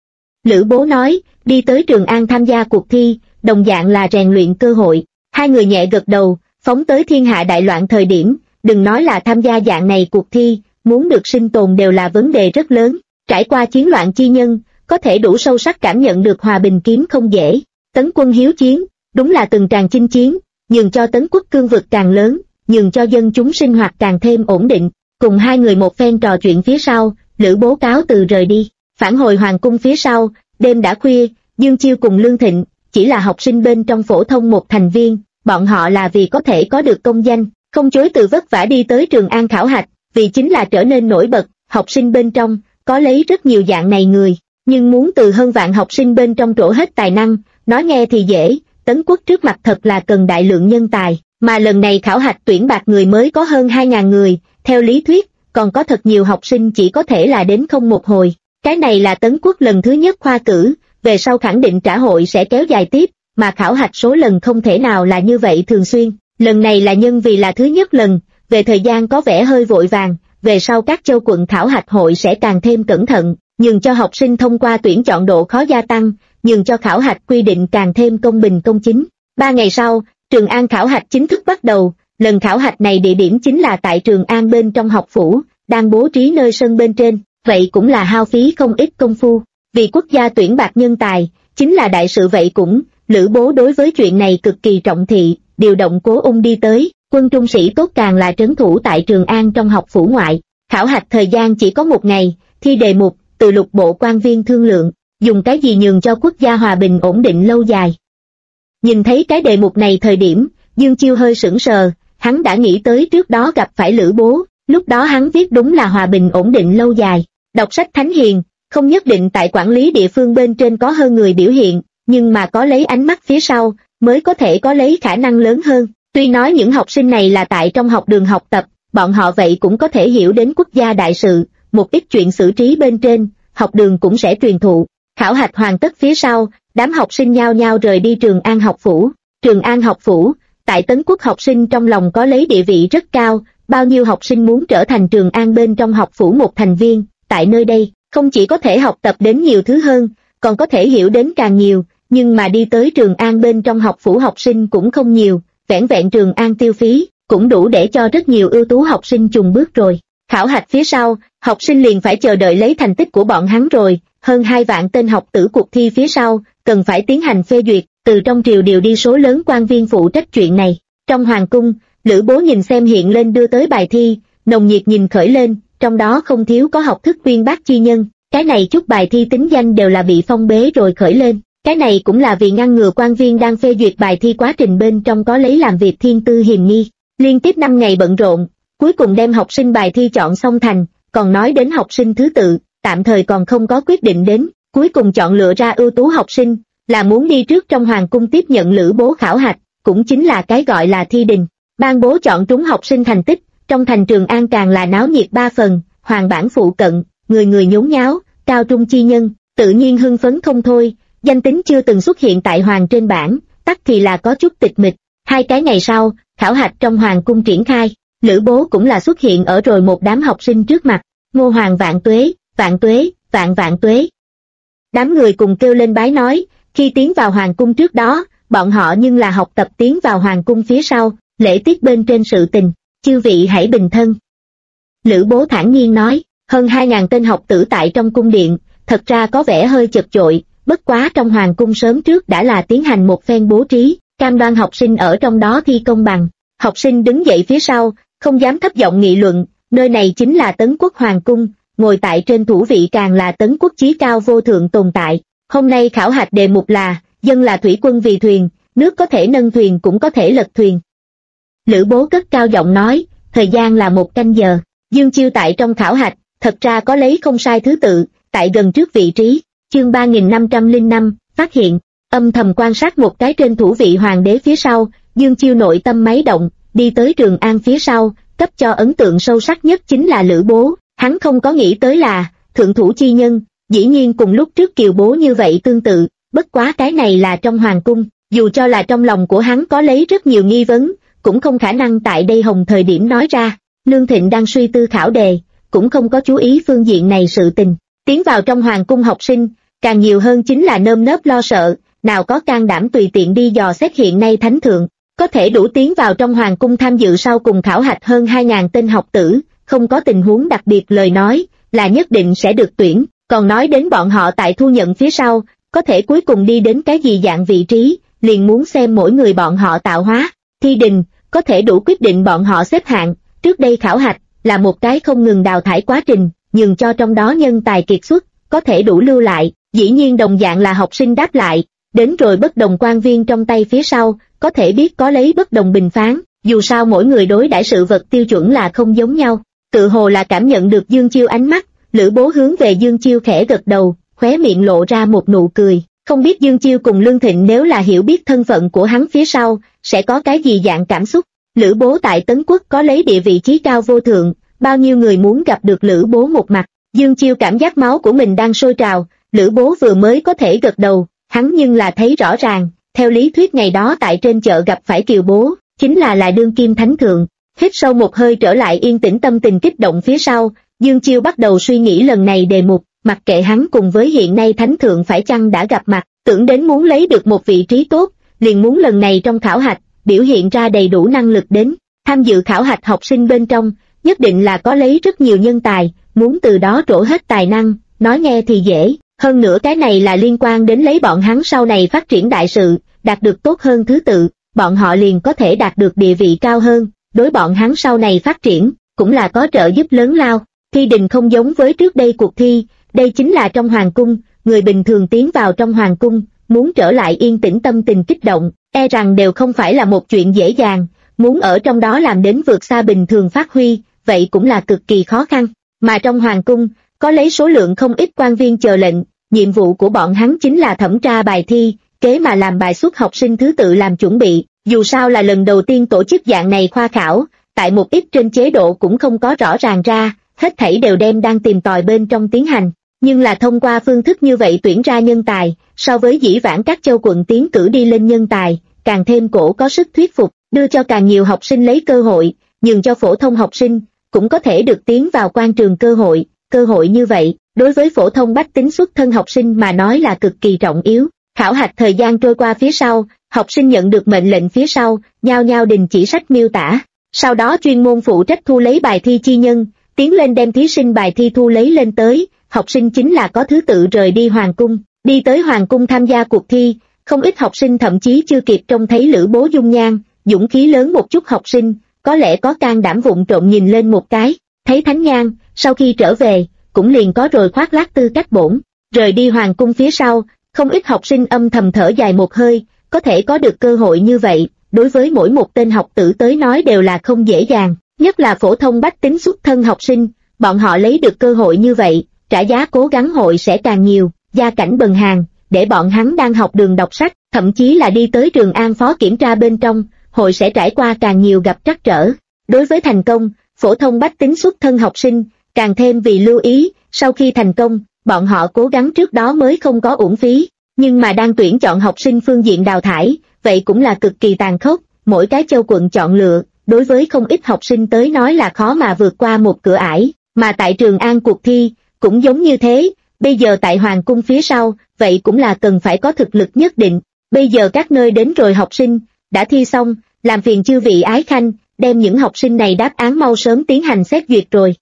Lữ Bố nói, đi tới Trường An tham gia cuộc thi, đồng dạng là rèn luyện cơ hội, hai người nhẹ gật đầu, phóng tới thiên hạ đại loạn thời điểm, đừng nói là tham gia dạng này cuộc thi, muốn được sinh tồn đều là vấn đề rất lớn, trải qua chiến loạn chi nhân, có thể đủ sâu sắc cảm nhận được hòa bình kiếm không dễ, tấn quân hiếu chiến, đúng là từng tràng chinh chiến, nhường cho tấn quốc cương vực càng lớn, nhường cho dân chúng sinh hoạt càng thêm ổn định. Cùng hai người một phen trò chuyện phía sau, Lữ Bố cáo từ rời đi, phản hồi hoàng cung phía sau, đêm đã khuya, Dương Chiêu cùng Lương Thịnh, chỉ là học sinh bên trong phổ thông một thành viên, bọn họ là vì có thể có được công danh, không chối từ vất vả đi tới Trường An khảo hạch, vì chính là trở nên nổi bật, học sinh bên trong, có lấy rất nhiều dạng này người, nhưng muốn từ hơn vạn học sinh bên trong trổ hết tài năng, nói nghe thì dễ, Tấn quốc trước mặt thật là cần đại lượng nhân tài, mà lần này khảo hạch tuyển bạt người mới có hơn 2.000 người, theo lý thuyết, còn có thật nhiều học sinh chỉ có thể là đến không một hồi. Cái này là Tấn quốc lần thứ nhất khoa cử, về sau khẳng định trả hội sẽ kéo dài tiếp, mà khảo hạch số lần không thể nào là như vậy thường xuyên. Lần này là nhân vì là thứ nhất lần, về thời gian có vẻ hơi vội vàng, về sau các châu quận khảo hạch hội sẽ càng thêm cẩn thận, nhường cho học sinh thông qua tuyển chọn độ khó gia tăng, nhường cho khảo hạch quy định càng thêm công bình công chính. 3 ngày sau, Trường An khảo hạch chính thức bắt đầu. Lần khảo hạch này địa điểm chính là tại Trường An bên trong học phủ, đang bố trí nơi sân bên trên, vậy cũng là hao phí không ít công phu. Vì quốc gia tuyển bạt nhân tài, chính là đại sự vậy cũng, Lữ Bố đối với chuyện này cực kỳ trọng thị, điều động Cố Ung đi tới, quân trung sĩ tốt càng là trấn thủ tại Trường An trong học phủ ngoại. Khảo hạch thời gian chỉ có 1 ngày, thi đề mục, từ lục bộ quan viên thương lượng, dùng cái gì nhường cho quốc gia hòa bình ổn định lâu dài. Nhìn thấy cái đề mục này thời điểm, Dương Chiêu hơi sững sờ. Hắn đã nghĩ tới trước đó gặp phải Lữ Bố, lúc đó hắn viết đúng là hòa bình ổn định lâu dài. Đọc sách thánh hiền, không nhất định tại quản lý địa phương bên trên có hơn người biểu hiện, nhưng mà có lấy ánh mắt phía sau, mới có thể có lấy khả năng lớn hơn. Tuy nói những học sinh này là tại trong học đường học tập, bọn họ vậy cũng có thể hiểu đến quốc gia đại sự, một ít chuyện xử trí bên trên, học đường cũng sẽ truyền thụ. Khảo hạch hoàn tất phía sau, đám học sinh nhao nhao rời đi Trường An học phủ. Trường An học phủ, Tại Tấn Quốc học sinh trong lòng có lấy địa vị rất cao, bao nhiêu học sinh muốn trở thành Trường An bên trong học phủ một thành viên, tại nơi đây, không chỉ có thể học tập đến nhiều thứ hơn, còn có thể hiểu đến càng nhiều, nhưng mà đi tới Trường An bên trong học phủ học sinh cũng không nhiều, vẻn vẹn Trường An tiêu phí, cũng đủ để cho rất nhiều ưu tú học sinh chùng bước rồi. Khảo hạch phía sau, học sinh liền phải chờ đợi lấy thành tích của bọn hắn rồi, hơn 2 vạn tên học tử cuộc thi phía sau, cần phải tiến hành phê duyệt, từ trong triều điều đi số lớn quan viên phụ trách chuyện này. Trong hoàng cung, Lữ Bố nhìn xem hiện lên đưa tới bài thi, nồng nhiệt nhìn khởi lên, trong đó không thiếu có học thức uyên bác chi nhân, cái này chút bài thi tính danh đều là bị phong bế rồi khởi lên. Cái này cũng là vì ngăn ngừa quan viên đang phê duyệt bài thi quá trình bên trong có lấy làm việc thiên tư hiềm nghi. Liên tiếp 5 ngày bận rộn, cuối cùng đem học sinh bài thi chọn xong thành, còn nói đến học sinh thứ tự, tạm thời còn không có quyết định đến, cuối cùng chọn lựa ra ưu tú học sinh, là muốn đi trước trong hoàng cung tiếp nhận Lữ Bố khảo hạch, cũng chính là cái gọi là thi đình. Ban bố chọn trúng học sinh thành tích, trong thành Trường An càng là náo nhiệt 3 phần, hoàng bản phụ cận, người người nhốn nháo, cao trung chi nhân, tự nhiên hưng phấn không thôi, danh tính chưa từng xuất hiện tại hoàng trên bảng, tắc thì là có chút tịch mịch. 2 cái ngày sau, khảo hạch trong hoàng cung triển khai, Lữ Bố cũng là xuất hiện ở rồi một đám học sinh trước mặt, Ngô Hoàng vạn tuế, vạn tuế, vạn tuế. Đám người cùng kêu lên bái nói, khi tiến vào hoàng cung trước đó, bọn họ nhưng là học tập tiến vào hoàng cung phía sau, lễ tiết bên trên sự tình, chư vị hãy bình thân. Lữ Bố thản nhiên nói, hơn 2.000 tên học tử tại trong cung điện, thật ra có vẻ hơi chật chội, bất quá trong hoàng cung sớm trước đã là tiến hành một phen bố trí, cam đoan học sinh ở trong đó thi công bằng. Học sinh đứng dậy phía sau, không dám thấp giọng nghị luận, nơi này chính là Tấn Quốc hoàng cung, ngồi tại trên thủ vị càng là Tấn Quốc chí cao vô thượng tồn tại. Hôm nay khảo hạch đề mục là, dân là thủy quân vì thuyền, nước có thể nâng thuyền cũng có thể lật thuyền. Lữ Bố cất cao giọng nói, thời gian là 1 canh giờ, Dương Chiêu tại trong khảo hạch, thật ra có lấy không sai thứ tự, tại gần trước vị trí, chương 3505, phát hiện, âm thầm quan sát một cái trên thủ vị hoàng đế phía sau, Dương Chiêu nội tâm máy động, đi tới Trường An phía sau, cấp cho ấn tượng sâu sắc nhất chính là Lữ Bố, hắn không có nghĩ tới là, thượng thủ chi nhân, dĩ nhiên cùng lúc trước Kiều Bố như vậy tương tự, bất quá cái này là trong hoàng cung, dù cho là trong lòng của hắn có lấy rất nhiều nghi vấn, cũng không khả năng tại đây hồng thời điểm nói ra. Lương Thịnh đang suy tư khảo đề, cũng không có chú ý phương diện này sự tình, tiến vào trong hoàng cung học sinh, càng nhiều hơn chính là nơm nớp lo sợ, nào có can đảm tùy tiện đi dò xét hiện nay thánh thượng, có thể đủ tiến vào trong hoàng cung tham dự sau cùng khảo hạch hơn 2.000 tên học tử, không có tình huống đặc biệt lời nói, là nhất định sẽ được tuyển, còn nói đến bọn họ tại thu nhận phía sau, có thể cuối cùng đi đến cái gì dạng vị trí, liền muốn xem mỗi người bọn họ tạo hóa, thi đình, có thể đủ quyết định bọn họ xếp hạng, trước đây khảo hạch, là một cái không ngừng đào thải quá trình, nhường cho trong đó nhân tài kiệt xuất, có thể đủ lưu lại, dĩ nhiên đồng dạng là học sinh đáp lại, đến rồi bất đồng quan viên trong tay phía sau, có thể biết có lấy bất đồng bình phán, dù sao mỗi người đối đãi sự vật tiêu chuẩn là không giống nhau, tự hồ là cảm nhận được Dương Chiêu ánh mắt, Lữ Bố hướng về Dương Chiêu khẽ gật đầu, khóe miệng lộ ra một nụ cười, không biết Dương Chiêu cùng Lương Thịnh nếu là hiểu biết thân phận của hắn phía sau, sẽ có cái gì dạng cảm xúc. Lữ Bố tại Tấn Quốc có lấy địa vị chí cao vô thượng, bao nhiêu người muốn gặp được Lữ Bố một mặt, Dương Chiêu cảm giác máu của mình đang sôi trào, Lữ Bố vừa mới có thể gật đầu, hắn nhưng là thấy rõ ràng, theo lý thuyết ngày đó tại trên chợ gặp phải Kiều Bố, chính là đương kim thánh thượng. Hít sâu một hơi trở lại yên tĩnh tâm tình kích động phía sau, Dương Chiêu bắt đầu suy nghĩ lần này đề mục, mặc kệ hắn cùng với hiện nay thánh thượng phải chăng đã gặp mặt, tưởng đến muốn lấy được một vị trí tốt, liền muốn lần này trong khảo hạch, biểu hiện ra đầy đủ năng lực đến, tham dự khảo hạch học sinh bên trong, nhất định là có lấy rất nhiều nhân tài, muốn từ đó trổ hết tài năng, nói nghe thì dễ, hơn nữa cái này là liên quan đến lấy bọn hắn sau này phát triển đại sự, đạt được tốt hơn thứ tự, bọn họ liền có thể đạt được địa vị cao hơn, đối bọn hắn sau này phát triển, cũng là có trợ giúp lớn lao. Thi đình không giống với trước đây cuộc thi, đây chính là trong hoàng cung, người bình thường tiến vào trong hoàng cung, muốn trở lại yên tĩnh tâm tình kích động, e rằng đều không phải là một chuyện dễ dàng, muốn ở trong đó làm đến vượt xa bình thường phát huy, vậy cũng là cực kỳ khó khăn. Mà trong hoàng cung, có lấy số lượng không ít quan viên chờ lệnh, nhiệm vụ của bọn hắn chính là thẩm tra bài thi, kế mà làm bài xuất học sinh thứ tự làm chuẩn bị, dù sao là lần đầu tiên tổ chức dạng này khoa khảo, tại một ít trên chế độ cũng không có rõ ràng ra, hết thảy đều đem đang tìm tòi bên trong tiến hành, nhưng là thông qua phương thức như vậy tuyển ra nhân tài, so với dĩ vãng các châu quận tiến cử đi lên nhân tài, càng thêm cổ có sức thuyết phục, đưa cho càng nhiều học sinh lấy cơ hội, nhường cho phổ thông học sinh cũng có thể được tiến vào quan trường cơ hội như vậy, đối với phổ thông bách tính xuất thân học sinh mà nói là cực kỳ trọng yếu. Khảo hạch thời gian trôi qua phía sau, học sinh nhận được mệnh lệnh phía sau, nhao nhao đình chỉ sách miêu tả. Sau đó chuyên môn phụ trách thu lấy bài thi chi nhân, tiến lên đem thí sinh bài thi thu lấy lên tới, học sinh chính là có thứ tự rời đi hoàng cung, đi tới hoàng cung tham gia cuộc thi. Không ít học sinh thậm chí chưa kịp trông thấy Lữ Bố dung nhan, dũng khí lớn một chút học sinh, có lẽ có can đảm vụng trộm nhìn lên một cái, thấy Thánh Nhan, sau khi trở về, cũng liền có rồi khoác lác tư cách bổn. Rời đi hoàng cung phía sau, không ít học sinh âm thầm thở dài một hơi, có thể có được cơ hội như vậy, đối với mỗi một tên học tử tới nói đều là không dễ dàng, nhất là phổ thông bách tính xuất thân học sinh, bọn họ lấy được cơ hội như vậy, trả giá cố gắng hội sẽ càng nhiều, gia cảnh bần hàn, để bọn hắn đang học đường đọc sách, thậm chí là đi tới Trường An phó kiểm tra bên trong, hội sẽ trải qua càng nhiều gặp trắc trở. Đối với thành công, phổ thông bách tính xuất thân học sinh, càng thêm vì lưu ý, sau khi thành công, bọn họ cố gắng trước đó mới không có uổng phí, nhưng mà đang tuyển chọn học sinh phương diện đào thải, vậy cũng là cực kỳ tàn khốc, mỗi cái châu quận chọn lựa, đối với không ít học sinh tới nói là khó mà vượt qua một cửa ải, mà tại Trường An cuộc thi, cũng giống như thế, bây giờ tại Hoàng cung phía sau, vậy cũng là cần phải có thực lực nhất định, bây giờ các nơi đến rồi học sinh, đã thi xong, làm phiền chư vị ái khanh, đem những học sinh này đáp án mau sớm tiến hành xét duyệt rồi.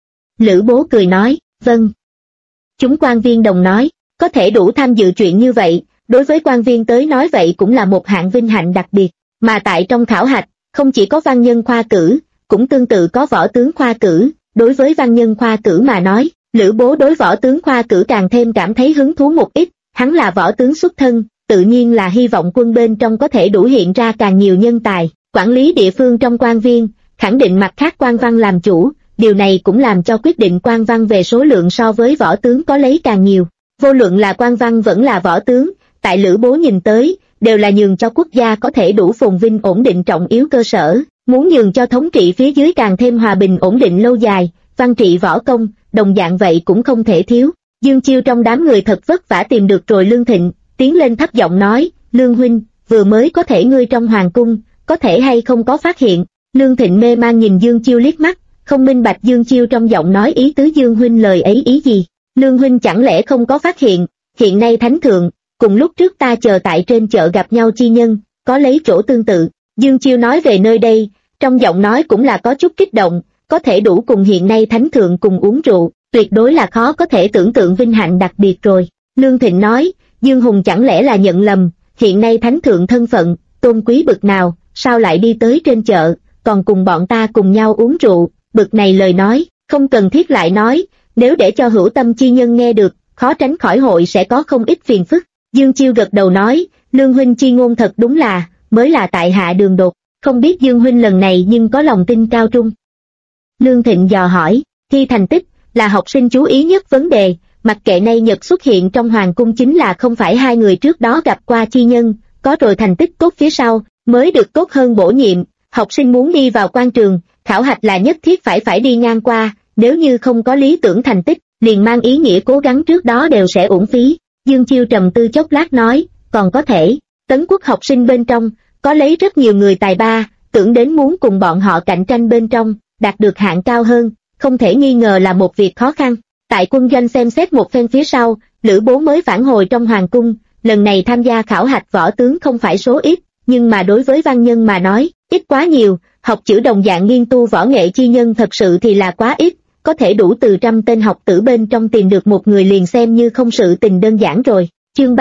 Lữ Bố cười nói, vâng. Chúng quan viên đồng nói, có thể đủ tham dự chuyện như vậy, đối với quan viên tới nói vậy cũng là một hạng vinh hạnh đặc biệt, mà tại trong khảo hạch, không chỉ có văn nhân khoa cử, cũng tương tự có võ tướng khoa cử, đối với văn nhân khoa cử mà nói, Lữ Bố đối võ tướng khoa cử càng thêm cảm thấy hứng thú một ít, hắn là võ tướng xuất thân, tự nhiên là hy vọng quân bên trong có thể đủ hiện ra càng nhiều nhân tài, quản lý địa phương trong quan viên, khẳng định mặt khác quan văn làm chủ, điều này cũng làm cho quyết định quan văn về số lượng so với võ tướng có lấy càng nhiều. Vô luận là quan văn vẫn là võ tướng, tại Lữ Bố nhìn tới, đều là nhường cho quốc gia có thể đủ phồn vinh ổn định trọng yếu cơ sở, muốn nhường cho thống trị phía dưới càng thêm hòa bình ổn định lâu dài, văn trị võ công, đồng dạng vậy cũng không thể thiếu. Dương Chiêu trong đám người thật vất vả tìm được rồi Lương Thịnh, tiến lên thấp giọng nói, Lương huynh, vừa mới có thể ngươi trong hoàng cung, có thể hay không có phát hiện. Lương Thịnh mê man nhìn Dương Chiêu liếc mắt, không minh bạch Dương Chiêu trong giọng nói ý tứ Dương huynh lời ấy ý gì. Lương huynh chẳng lẽ không có phát hiện, hiện nay thánh thượng, cùng lúc trước ta chờ tại trên chợ gặp nhau chi nhân, có lấy chỗ tương tự. Dương Chiêu nói về nơi đây, trong giọng nói cũng là có chút kích động, có thể đủ cùng hiện nay thánh thượng cùng uống rượu, tuyệt đối là khó có thể tưởng tượng vinh hạnh đặc biệt rồi. Lương Thịnh nói, Dương Hùng chẳng lẽ là nhận lầm, hiện nay thánh thượng thân phận, tôn quý bực nào, sao lại đi tới trên chợ, còn cùng bọn ta cùng nhau uống rượu, bực này lời nói, không cần thiết lại nói, nếu để cho hữu tâm chi nhân nghe được, khó tránh khỏi hội sẽ có không ít phiền phức. Dương Chiêu gật đầu nói, Lương huynh chi ngôn thật đúng là, mới là tại hạ đường đột, không biết Dương huynh lần này nhưng có lòng tin cao trung. Lương Thịnh dò hỏi, thi thành tích, là học sinh chú ý nhất vấn đề, mặc kệ nay nhật xuất hiện trong hoàng cung chính là không phải hai người trước đó gặp qua chi nhân, có rồi thành tích tốt phía sau, mới được tốt hơn bổ nhiệm, học sinh muốn đi vào quan trường, khảo hạch là nhất thiết phải đi ngang qua, nếu như không có lý tưởng thành tích, liền mang ý nghĩa cố gắng trước đó đều sẽ uổng phí. Dương Chiêu trầm tư chốc lát nói, còn có thể, Tấn Quốc học sinh bên trong, có lấy rất nhiều người tài ba, tưởng đến muốn cùng bọn họ cạnh tranh bên trong, đạt được hạng cao hơn, không thể nghi ngờ là một việc khó khăn. Tại quân doanh xem xét một phen phía sau, Lữ Bố mới phản hồi trong hoàng cung, lần này tham gia khảo hạch võ tướng không phải số ít, nhưng mà đối với văn nhân mà nói, ít quá nhiều, học chữ đồng dạng nghiên tu võ nghệ chi nhân thật sự thì là quá ít, có thể đủ từ 100 tên học tử bên trong tìm được một người liền xem như không sự tình đơn giản rồi. Chương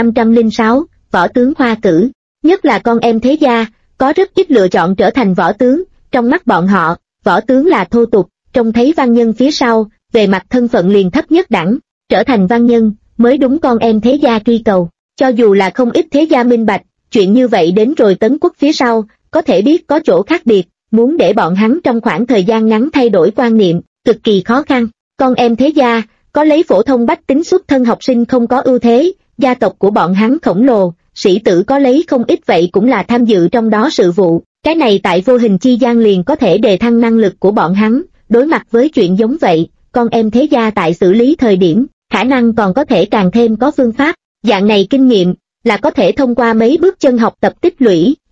3506, võ tướng khoa cử, nhất là con em thế gia, có rất ít lựa chọn trở thành võ tướng, trong mắt bọn họ, võ tướng là thô tục, trông thấy văn nhân phía sau, về mặt thân phận liền thấp nhất đẳng, trở thành văn nhân, mới đúng con em thế gia truy cầu, cho dù là không ít thế gia minh bạch, chuyện như vậy đến rồi Tấn Quốc phía sau, có thể biết có chỗ khác biệt, muốn để bọn hắn trong khoảng thời gian ngắn thay đổi quan niệm, cực kỳ khó khăn. Con em thế gia, có lấy phổ thông bách tính xuất thân học sinh không có ưu thế, gia tộc của bọn hắn khổng lồ, sĩ tử có lấy không ít vậy cũng là tham dự trong đó sự vụ, cái này tại vô hình chi gian liền có thể đề thăng năng lực của bọn hắn, đối mặt với chuyện giống vậy, con em thế gia tại xử lý thời điểm, khả năng còn có thể càng thêm có phương pháp, dạng này kinh nghiệm, là có thể thông qua mấy bước chân học tập tích lũy,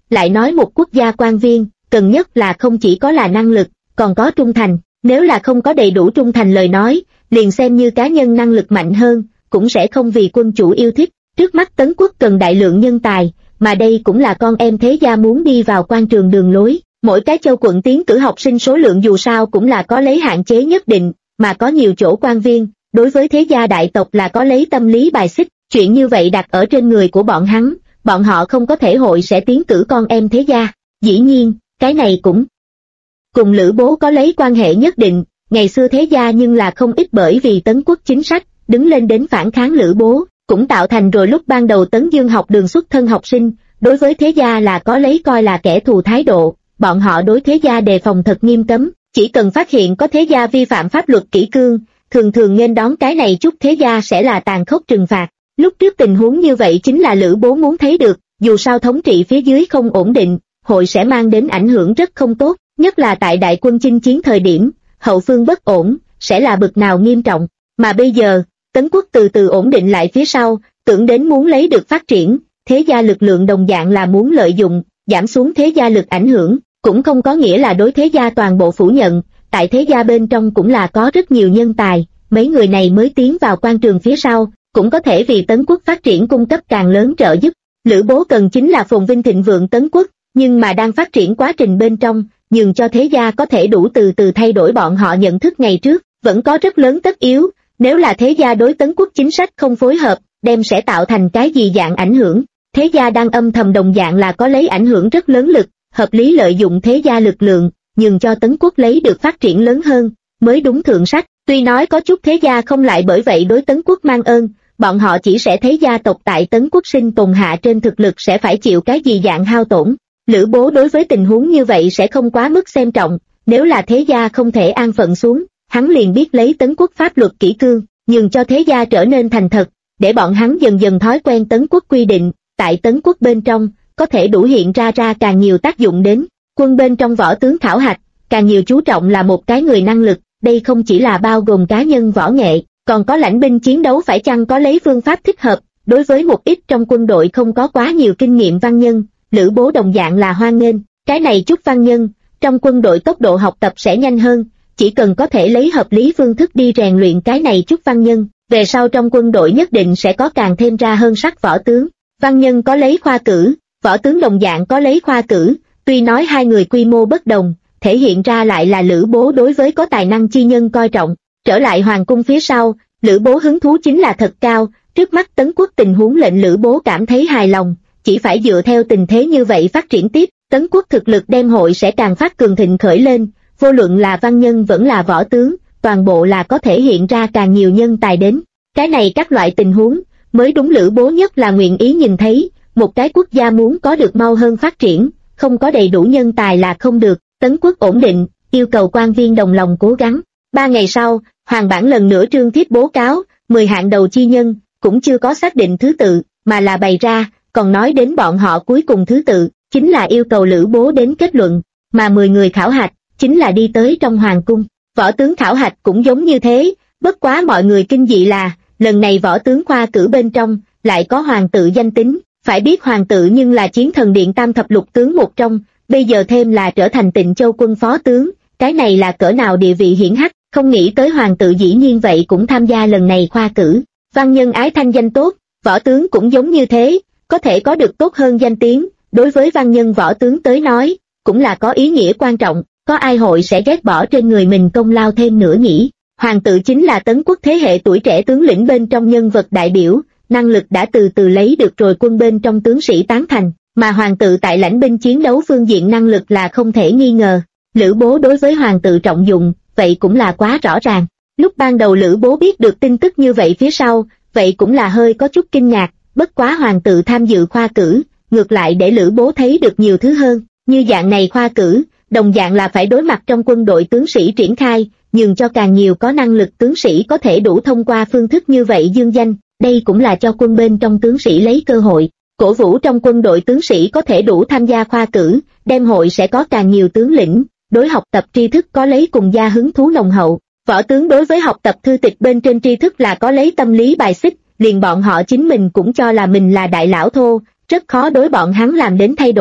lại nói một quốc gia quan viên, cần nhất là không chỉ có là năng lực, còn có trung thành, nếu là không có đầy đủ trung thành lời nói, liền xem như cá nhân năng lực mạnh hơn, cũng sẽ không vì quân chủ yêu thích. Trước mắt Tấn quốc cần đại lượng nhân tài, mà đây cũng là con em thế gia muốn đi vào quan trường đường lối. Mỗi cái châu quận tiến cử học sinh số lượng dù sao cũng là có lấy hạn chế nhất định, mà có nhiều chỗ quan viên, đối với thế gia đại tộc là có lấy tâm lý bài xích, chuyện như vậy đặt ở trên người của bọn hắn, bọn họ không có thể hội sẽ tiến cử con em thế gia. Dĩ nhiên, cái này cũng cùng Lữ Bố có lấy quan hệ nhất định, ngày xưa thế gia nhưng là không ít bởi vì Tấn quốc chính sách, đứng lên đến phản kháng Lữ Bố, cũng tạo thành rồi lúc ban đầu Tấn Dương học đường xuất thân học sinh, đối với thế gia là có lấy coi là kẻ thù thái độ, bọn họ đối thế gia đề phòng thật nghiêm cấm, chỉ cần phát hiện có thế gia vi phạm pháp luật kỷ cương, thường thường nghênh đón cái này chút thế gia sẽ là tàn khốc trừng phạt. Lúc trước tình huống như vậy chính là Lữ Bố muốn thấy được, dù sao thống trị phía dưới không ổn định, hội sẽ mang đến ảnh hưởng rất không tốt, nhất là tại đại quân chinh chiến thời điểm, hậu phương bất ổn, sẽ là bực nào nghiêm trọng. Mà bây giờ, Tấn quốc từ từ ổn định lại phía sau, tưởng đến muốn lấy được phát triển, thế gia lực lượng đồng dạng là muốn lợi dụng, giảm xuống thế gia lực ảnh hưởng, cũng không có nghĩa là đối thế gia toàn bộ phủ nhận, tại thế gia bên trong cũng là có rất nhiều nhân tài, mấy người này mới tiến vào quan trường phía sau, cũng có thể vì Tấn quốc phát triển cung cấp càng lớn trợ giúp. Lữ Bố cần chính là phồn vinh thịnh vượng Tấn quốc, nhưng mà đang phát triển quá trình bên trong, nhường cho thế gia có thể đủ từ từ thay đổi bọn họ nhận thức ngày trước, vẫn có rất lớn tất yếu, nếu là thế gia đối Tấn quốc chính sách không phối hợp, đem sẽ tạo thành cái gì dạng ảnh hưởng. Thế gia đang âm thầm đồng dạng là có lấy ảnh hưởng rất lớn lực, hợp lý lợi dụng thế gia lực lượng, nhường cho Tấn quốc lấy được phát triển lớn hơn, mới đúng thượng sách. Tuy nói có chút thế gia không lại bởi vậy đối Tấn quốc mang ơn, bọn họ chỉ sẽ thấy gia tộc tại Tấn quốc sinh tồn hạ trên thực lực sẽ phải chịu cái gì dạng hao tổn. Lữ Bố đối với tình huống như vậy sẽ không quá mức xem trọng, nếu là thế gia không thể an phận xuống, hắn liền biết lấy Tấn quốc pháp luật kỷ cương, nhường cho thế gia trở nên thành thật, để bọn hắn dần dần thói quen Tấn quốc quy định, tại Tấn quốc bên trong, có thể đủ hiện ra càng nhiều tác dụng đến. Quân bên trong võ tướng khảo hạch, càng nhiều chú trọng là một cái người năng lực, đây không chỉ là bao gồm cá nhân võ nghệ, còn có lãnh binh chiến đấu phải chăng có lấy phương pháp thích hợp. Đối với một ít trong quân đội không có quá nhiều kinh nghiệm văn nhân, Lữ Bố đồng dạng là hoan nghênh, cái này chút văn nhân, trong quân đội tốc độ học tập sẽ nhanh hơn, chỉ cần có thể lấy hợp lý phương thức đi rèn luyện cái này chút văn nhân, về sau trong quân đội nhất định sẽ có càng thêm ra hơn sắc võ tướng. Văn nhân có lấy khoa cử, võ tướng đồng dạng có lấy khoa cử, tuy nói hai người quy mô bất đồng, thể hiện ra lại là Lữ Bố đối với có tài năng chi nhân coi trọng. Trở lại hoàng cung phía sau, Lữ Bố hứng thú chính là thật cao, trước mắt Tấn quốc tình huống lệnh Lữ Bố cảm thấy hài lòng, chỉ phải dựa theo tình thế như vậy phát triển tiếp, Tấn quốc thực lực đem hội sẽ càng phát cường thịnh khởi lên, vô luận là văn nhân vẫn là võ tướng, toàn bộ là có thể hiện ra càng nhiều nhân tài đến. Cái này các loại tình huống, mới đúng Lữ Bố nhất là nguyện ý nhìn thấy, một cái quốc gia muốn có được mau hơn phát triển, không có đầy đủ nhân tài là không được. Tấn quốc ổn định, yêu cầu quan viên đồng lòng cố gắng. 3 ngày sau, Hoàng bản lần nữa trương thiết bố cáo, 10 hạng đầu chi nhân, cũng chưa có xác định thứ tự, mà là bày ra, còn nói đến bọn họ cuối cùng thứ tự, chính là yêu cầu Lữ Bố đến kết luận, mà 10 người khảo hạch, chính là đi tới trong hoàng cung. Võ tướng khảo hạch cũng giống như thế, bất quá mọi người kinh dị là, lần này võ tướng khoa cử bên trong, lại có hoàng tự danh tính, phải biết hoàng tự nhưng là chiến thần điện tam thập lục tướng một trong, bây giờ thêm là trở thành Tịnh Châu quân phó tướng, cái này là cỡ nào địa vị hiển hách, không nghĩ tới hoàng tự dĩ nhiên vậy cũng tham gia lần này khoa cử. Văn nhân ái thanh danh tốt, võ tướng cũng giống như thế, có thể có được tốt hơn danh tiếng, đối với văn nhân võ tướng tới nói, cũng là có ý nghĩa quan trọng, có ai hội sẽ ghét bỏ trên người mình công lao thêm nữa nhỉ. Hoàng tự chính là Tấn quốc thế hệ tuổi trẻ tướng lĩnh bên trong nhân vật đại biểu, năng lực đã từ từ lấy được rồi quân bên trong tướng sĩ tán thành, mà hoàng tự tại lãnh binh chiến đấu phương diện năng lực là không thể nghi ngờ. Lữ Bố đối với hoàng tự trọng dụng, vậy cũng là quá rõ ràng. Lúc ban đầu Lữ Bố biết được tin tức như vậy phía sau, vậy cũng là hơi có chút kinh ngạc, bất quá hoàng tự tham dự khoa cử, ngược lại để Lữ Bố thấy được nhiều thứ hơn, như dạng này khoa cử, đồng dạng là phải đối mặt trong quân đội tướng sĩ triển khai, nhường cho càng nhiều có năng lực tướng sĩ có thể đủ thông qua phương thức như vậy dương danh, đây cũng là cho quân bên trong tướng sĩ lấy cơ hội, cổ vũ trong quân đội tướng sĩ có thể đủ tham gia khoa cử, đem hội sẽ có càng nhiều tướng lĩnh, đối học tập tri thức có lấy cùng gia hứng thú nồng hậu. Võ tướng đối với học tập thư tịch bên trên tri thức là có lấy tâm lý bài xích, liền bọn họ chính mình cũng cho là mình là đại lão thô, rất khó đối bọn hắn làm đến thay đổi,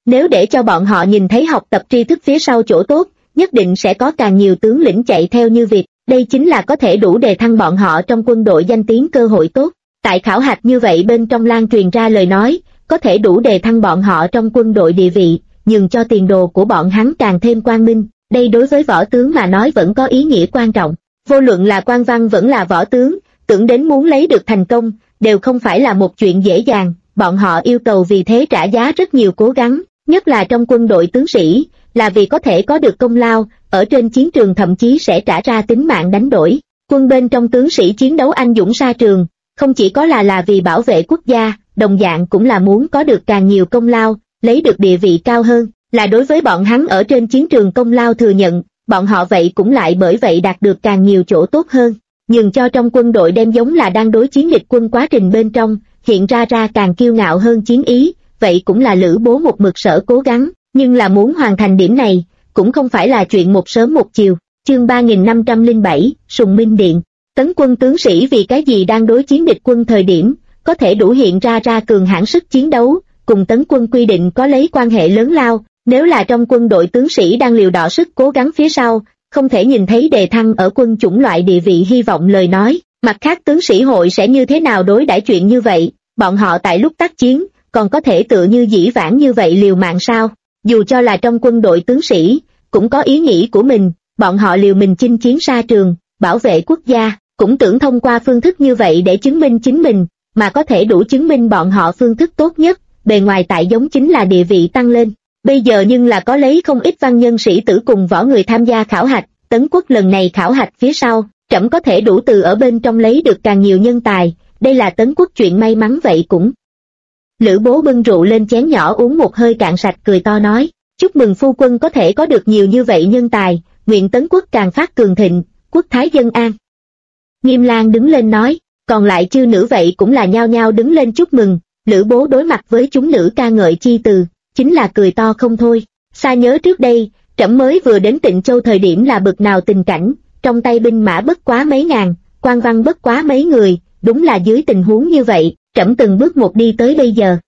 Nếu để cho bọn họ nhìn thấy học tập tri thức phía sau chỗ tốt, nhất định sẽ có càng nhiều tướng lĩnh chạy theo như việc, đây chính là có thể đủ đề thăng bọn họ trong quân đội danh tiếng cơ hội tốt. Tại khảo hạch như vậy bên trong lan truyền ra lời nói, có thể đủ đề thăng bọn họ trong quân đội địa vị, nhường cho tiền đồ của bọn hắn càng thêm quang minh, đây đối với võ tướng mà nói vẫn có ý nghĩa quan trọng. Vô luận là quan văn vẫn là võ tướng, tưởng đến muốn lấy được thành công, đều không phải là một chuyện dễ dàng, bọn họ yêu cầu vì thế trả giá rất nhiều cố gắng, nhất là trong quân đội tướng sĩ, là vì có thể có được công lao, ở trên chiến trường thậm chí sẽ trả ra tính mạng đánh đổi. Quân bên trong tướng sĩ chiến đấu anh dũng xa trường, không chỉ có là vì bảo vệ quốc gia, đồng dạng cũng là muốn có được càng nhiều công lao, lấy được địa vị cao hơn, là đối với bọn hắn ở trên chiến trường công lao thừa nhận, bọn họ vậy cũng lại bởi vậy đạt được càng nhiều chỗ tốt hơn. Nhưng cho trong quân đội đem giống là đang đối chiến địch quân quá trình bên trong, hiện ra càng kiêu ngạo hơn chiến ý, vậy cũng là Lữ Bố một mực sở cố gắng, nhưng là muốn hoàn thành điểm này, cũng không phải là chuyện một sớm một chiều. Chương 3507, Sùng Minh Điện. Tấn quân tướng sĩ vì cái gì đang đối chiến địch quân thời điểm, có thể đủ hiện ra cường hãn sức chiến đấu, cùng tấn quân quy định có lấy quan hệ lớn lao, nếu là trong quân đội tướng sĩ đang liều đỏ sức cố gắng phía sau, không thể nhìn thấy đề thăng ở quân chủng loại địa vị hy vọng lời nói, mặt khác tướng sĩ hội sẽ như thế nào đối đãi chuyện như vậy, bọn họ tại lúc tác chiến, còn có thể tựa như dĩ vãng như vậy liều mạng sao? Dù cho là trong quân đội tướng sĩ, cũng có ý nghĩ của mình, bọn họ liều mình chinh chiến xa trường, bảo vệ quốc gia, cũng tưởng thông qua phương thức như vậy để chứng minh chính mình, mà có thể đủ chứng minh bọn họ phương thức tốt nhất, bề ngoài tại giống chính là địa vị tăng lên. Bây giờ nhưng là có lấy không ít văn nhân sĩ tử cùng võ người tham gia khảo hạch, Tấn quốc lần này khảo hạch phía sau, trẫm có thể đủ từ ở bên trong lấy được càng nhiều nhân tài, đây là Tấn quốc chuyện may mắn vậy cũng. Lữ Bố bưng rượu lên chén nhỏ uống một hơi cạn sạch cười to nói, chúc mừng phu quân có thể có được nhiều như vậy nhân tài, nguyện Tấn quốc càng phát cường thịnh, quốc thái dân an. Nghiêm Lang đứng lên nói, còn lại chư nữ vậy cũng là nhao nhao đứng lên chúc mừng. Lữ Bố đối mặt với chúng nữ ca ngợi chi từ, chính là cười to không thôi. Xa nhớ trước đây, trẫm mới vừa đến Tịnh Châu thời điểm là bực nào tình cảnh, trong tay binh mã bất quá mấy ngàn, quan văn bất quá mấy người, đúng là dưới tình huống như vậy, trẫm từng bước một đi tới bây giờ.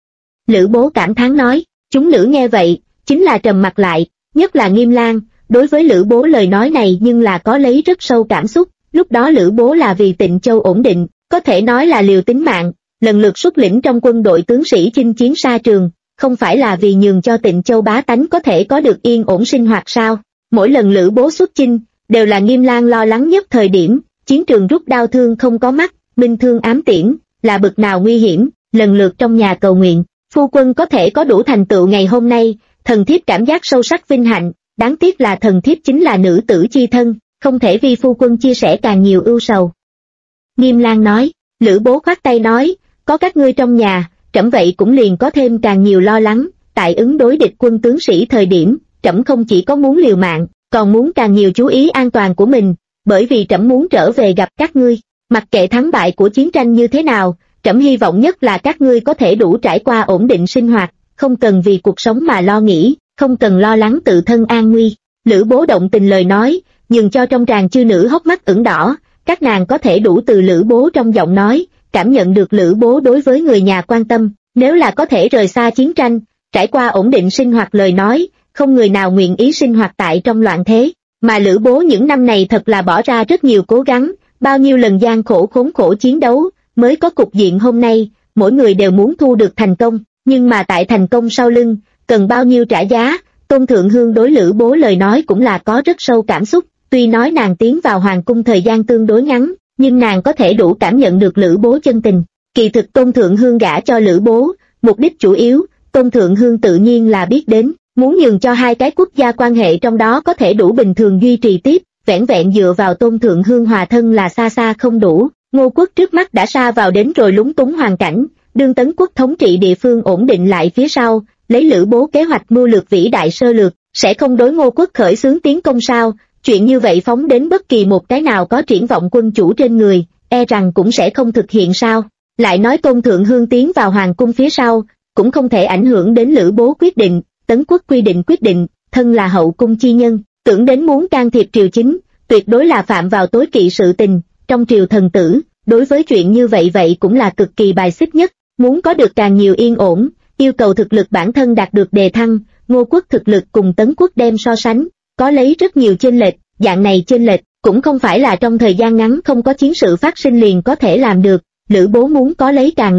Lữ Bố cảm thán nói, chúng nữ nghe vậy, chính là trầm mặt lại, nhất là Nghiêm Lang, đối với Lữ Bố lời nói này nhưng là có lấy rất sâu cảm xúc, lúc đó Lữ Bố là vì Tịnh Châu ổn định, có thể nói là liều tính mạng, lần lượt xuất lĩnh trong quân đội tướng sĩ chinh chiến xa trường, không phải là vì nhường cho Tịnh Châu bá tánh có thể có được yên ổn sinh hoạt sao? Mỗi lần Lữ Bố xuất chinh, đều là Nghiêm Lang lo lắng nhất thời điểm, chiến trường rút đao thương không có mắt, binh thương ám tiễn, là bực nào nguy hiểm, lần lượt trong nhà cầu nguyện, phu quân có thể có đủ thành tựu ngày hôm nay, thần thiếp cảm giác sâu sắc vinh hạnh, đáng tiếc là thần thiếp chính là nữ tử chi thân, không thể vì phu quân chia sẻ càng nhiều ưu sầu. Nghiêm Lang nói, Lữ Bố khoát tay nói, có các ngươi trong nhà, trẫm vậy cũng liền có thêm càng nhiều lo lắng, tại ứng đối địch quân tướng sĩ thời điểm, trẫm không chỉ có muốn liều mạng, còn muốn càng nhiều chú ý an toàn của mình, bởi vì trẫm muốn trở về gặp các ngươi, mặc kệ thắng bại của chiến tranh như thế nào, trẫm hy vọng nhất là các ngươi có thể đủ trải qua ổn định sinh hoạt, không cần vì cuộc sống mà lo nghĩ, không cần lo lắng tự thân an nguy. Lữ Bố động tình lời nói, nhưng cho trong tràng chư nữ hốc mắt ửng đỏ, các nàng có thể đủ từ Lữ Bố trong giọng nói, cảm nhận được Lữ Bố đối với người nhà quan tâm, nếu là có thể rời xa chiến tranh, trải qua ổn định sinh hoạt lời nói, không người nào nguyện ý sinh hoạt tại trong loạn thế, mà Lữ Bố những năm này thật là bỏ ra rất nhiều cố gắng, bao nhiêu lần gian khổ khốn khổ chiến đấu, mới có cục diện hôm nay, mỗi người đều muốn thu được thành công, nhưng mà tại thành công sau lưng, cần bao nhiêu trả giá, Tôn Thượng Hương đối Lữ Bố lời nói cũng là có rất sâu cảm xúc, tuy nói nàng tiến vào hoàng cung thời gian tương đối ngắn, nhưng nàng có thể đủ cảm nhận được Lữ Bố chân tình. Kỳ thực Tôn Thượng Hương gả cho Lữ Bố, mục đích chủ yếu, Tôn Thượng Hương tự nhiên là biết đến, muốn nhường cho hai cái quốc gia quan hệ trong đó có thể đủ bình thường duy trì tiếp, vẻn vẹn dựa vào Tôn Thượng Hương hòa thân là xa xa không đủ. Ngô quốc trước mắt đã sa vào đến rồi lúng túng hoàn cảnh, đương Tấn quốc thống trị địa phương ổn định lại phía sau, lấy Lữ Bố kế hoạch mưu lược vĩ đại sơ lược, sẽ không đối Ngô quốc khởi xướng tiến công sao? Chuyện như vậy phóng đến bất kỳ một cái nào có triển vọng quân chủ trên người, e rằng cũng sẽ không thực hiện sao. Lại nói Tôn Thượng Hương tiến vào hoàng cung phía sau, cũng không thể ảnh hưởng đến Lữ Bố quyết định, Tấn quốc quyết định, thân là hậu cung chi nhân, tưởng đến muốn can thiệp triều chính, tuyệt đối là phạm vào tối kỵ sự tình, trong triều thần tử, đối với chuyện như vậy cũng là cực kỳ bài xích nhất, muốn có được càng nhiều yên ổn, yêu cầu thực lực bản thân đạt được đề thăng. Ngô Quốc thực lực cùng Tấn Quốc đem so sánh, có lấy rất nhiều chênh lệch, dạng này chênh lệch cũng không phải là trong thời gian ngắn không có chiến sự phát sinh liền có thể làm được. Lữ Bố muốn có lấy càng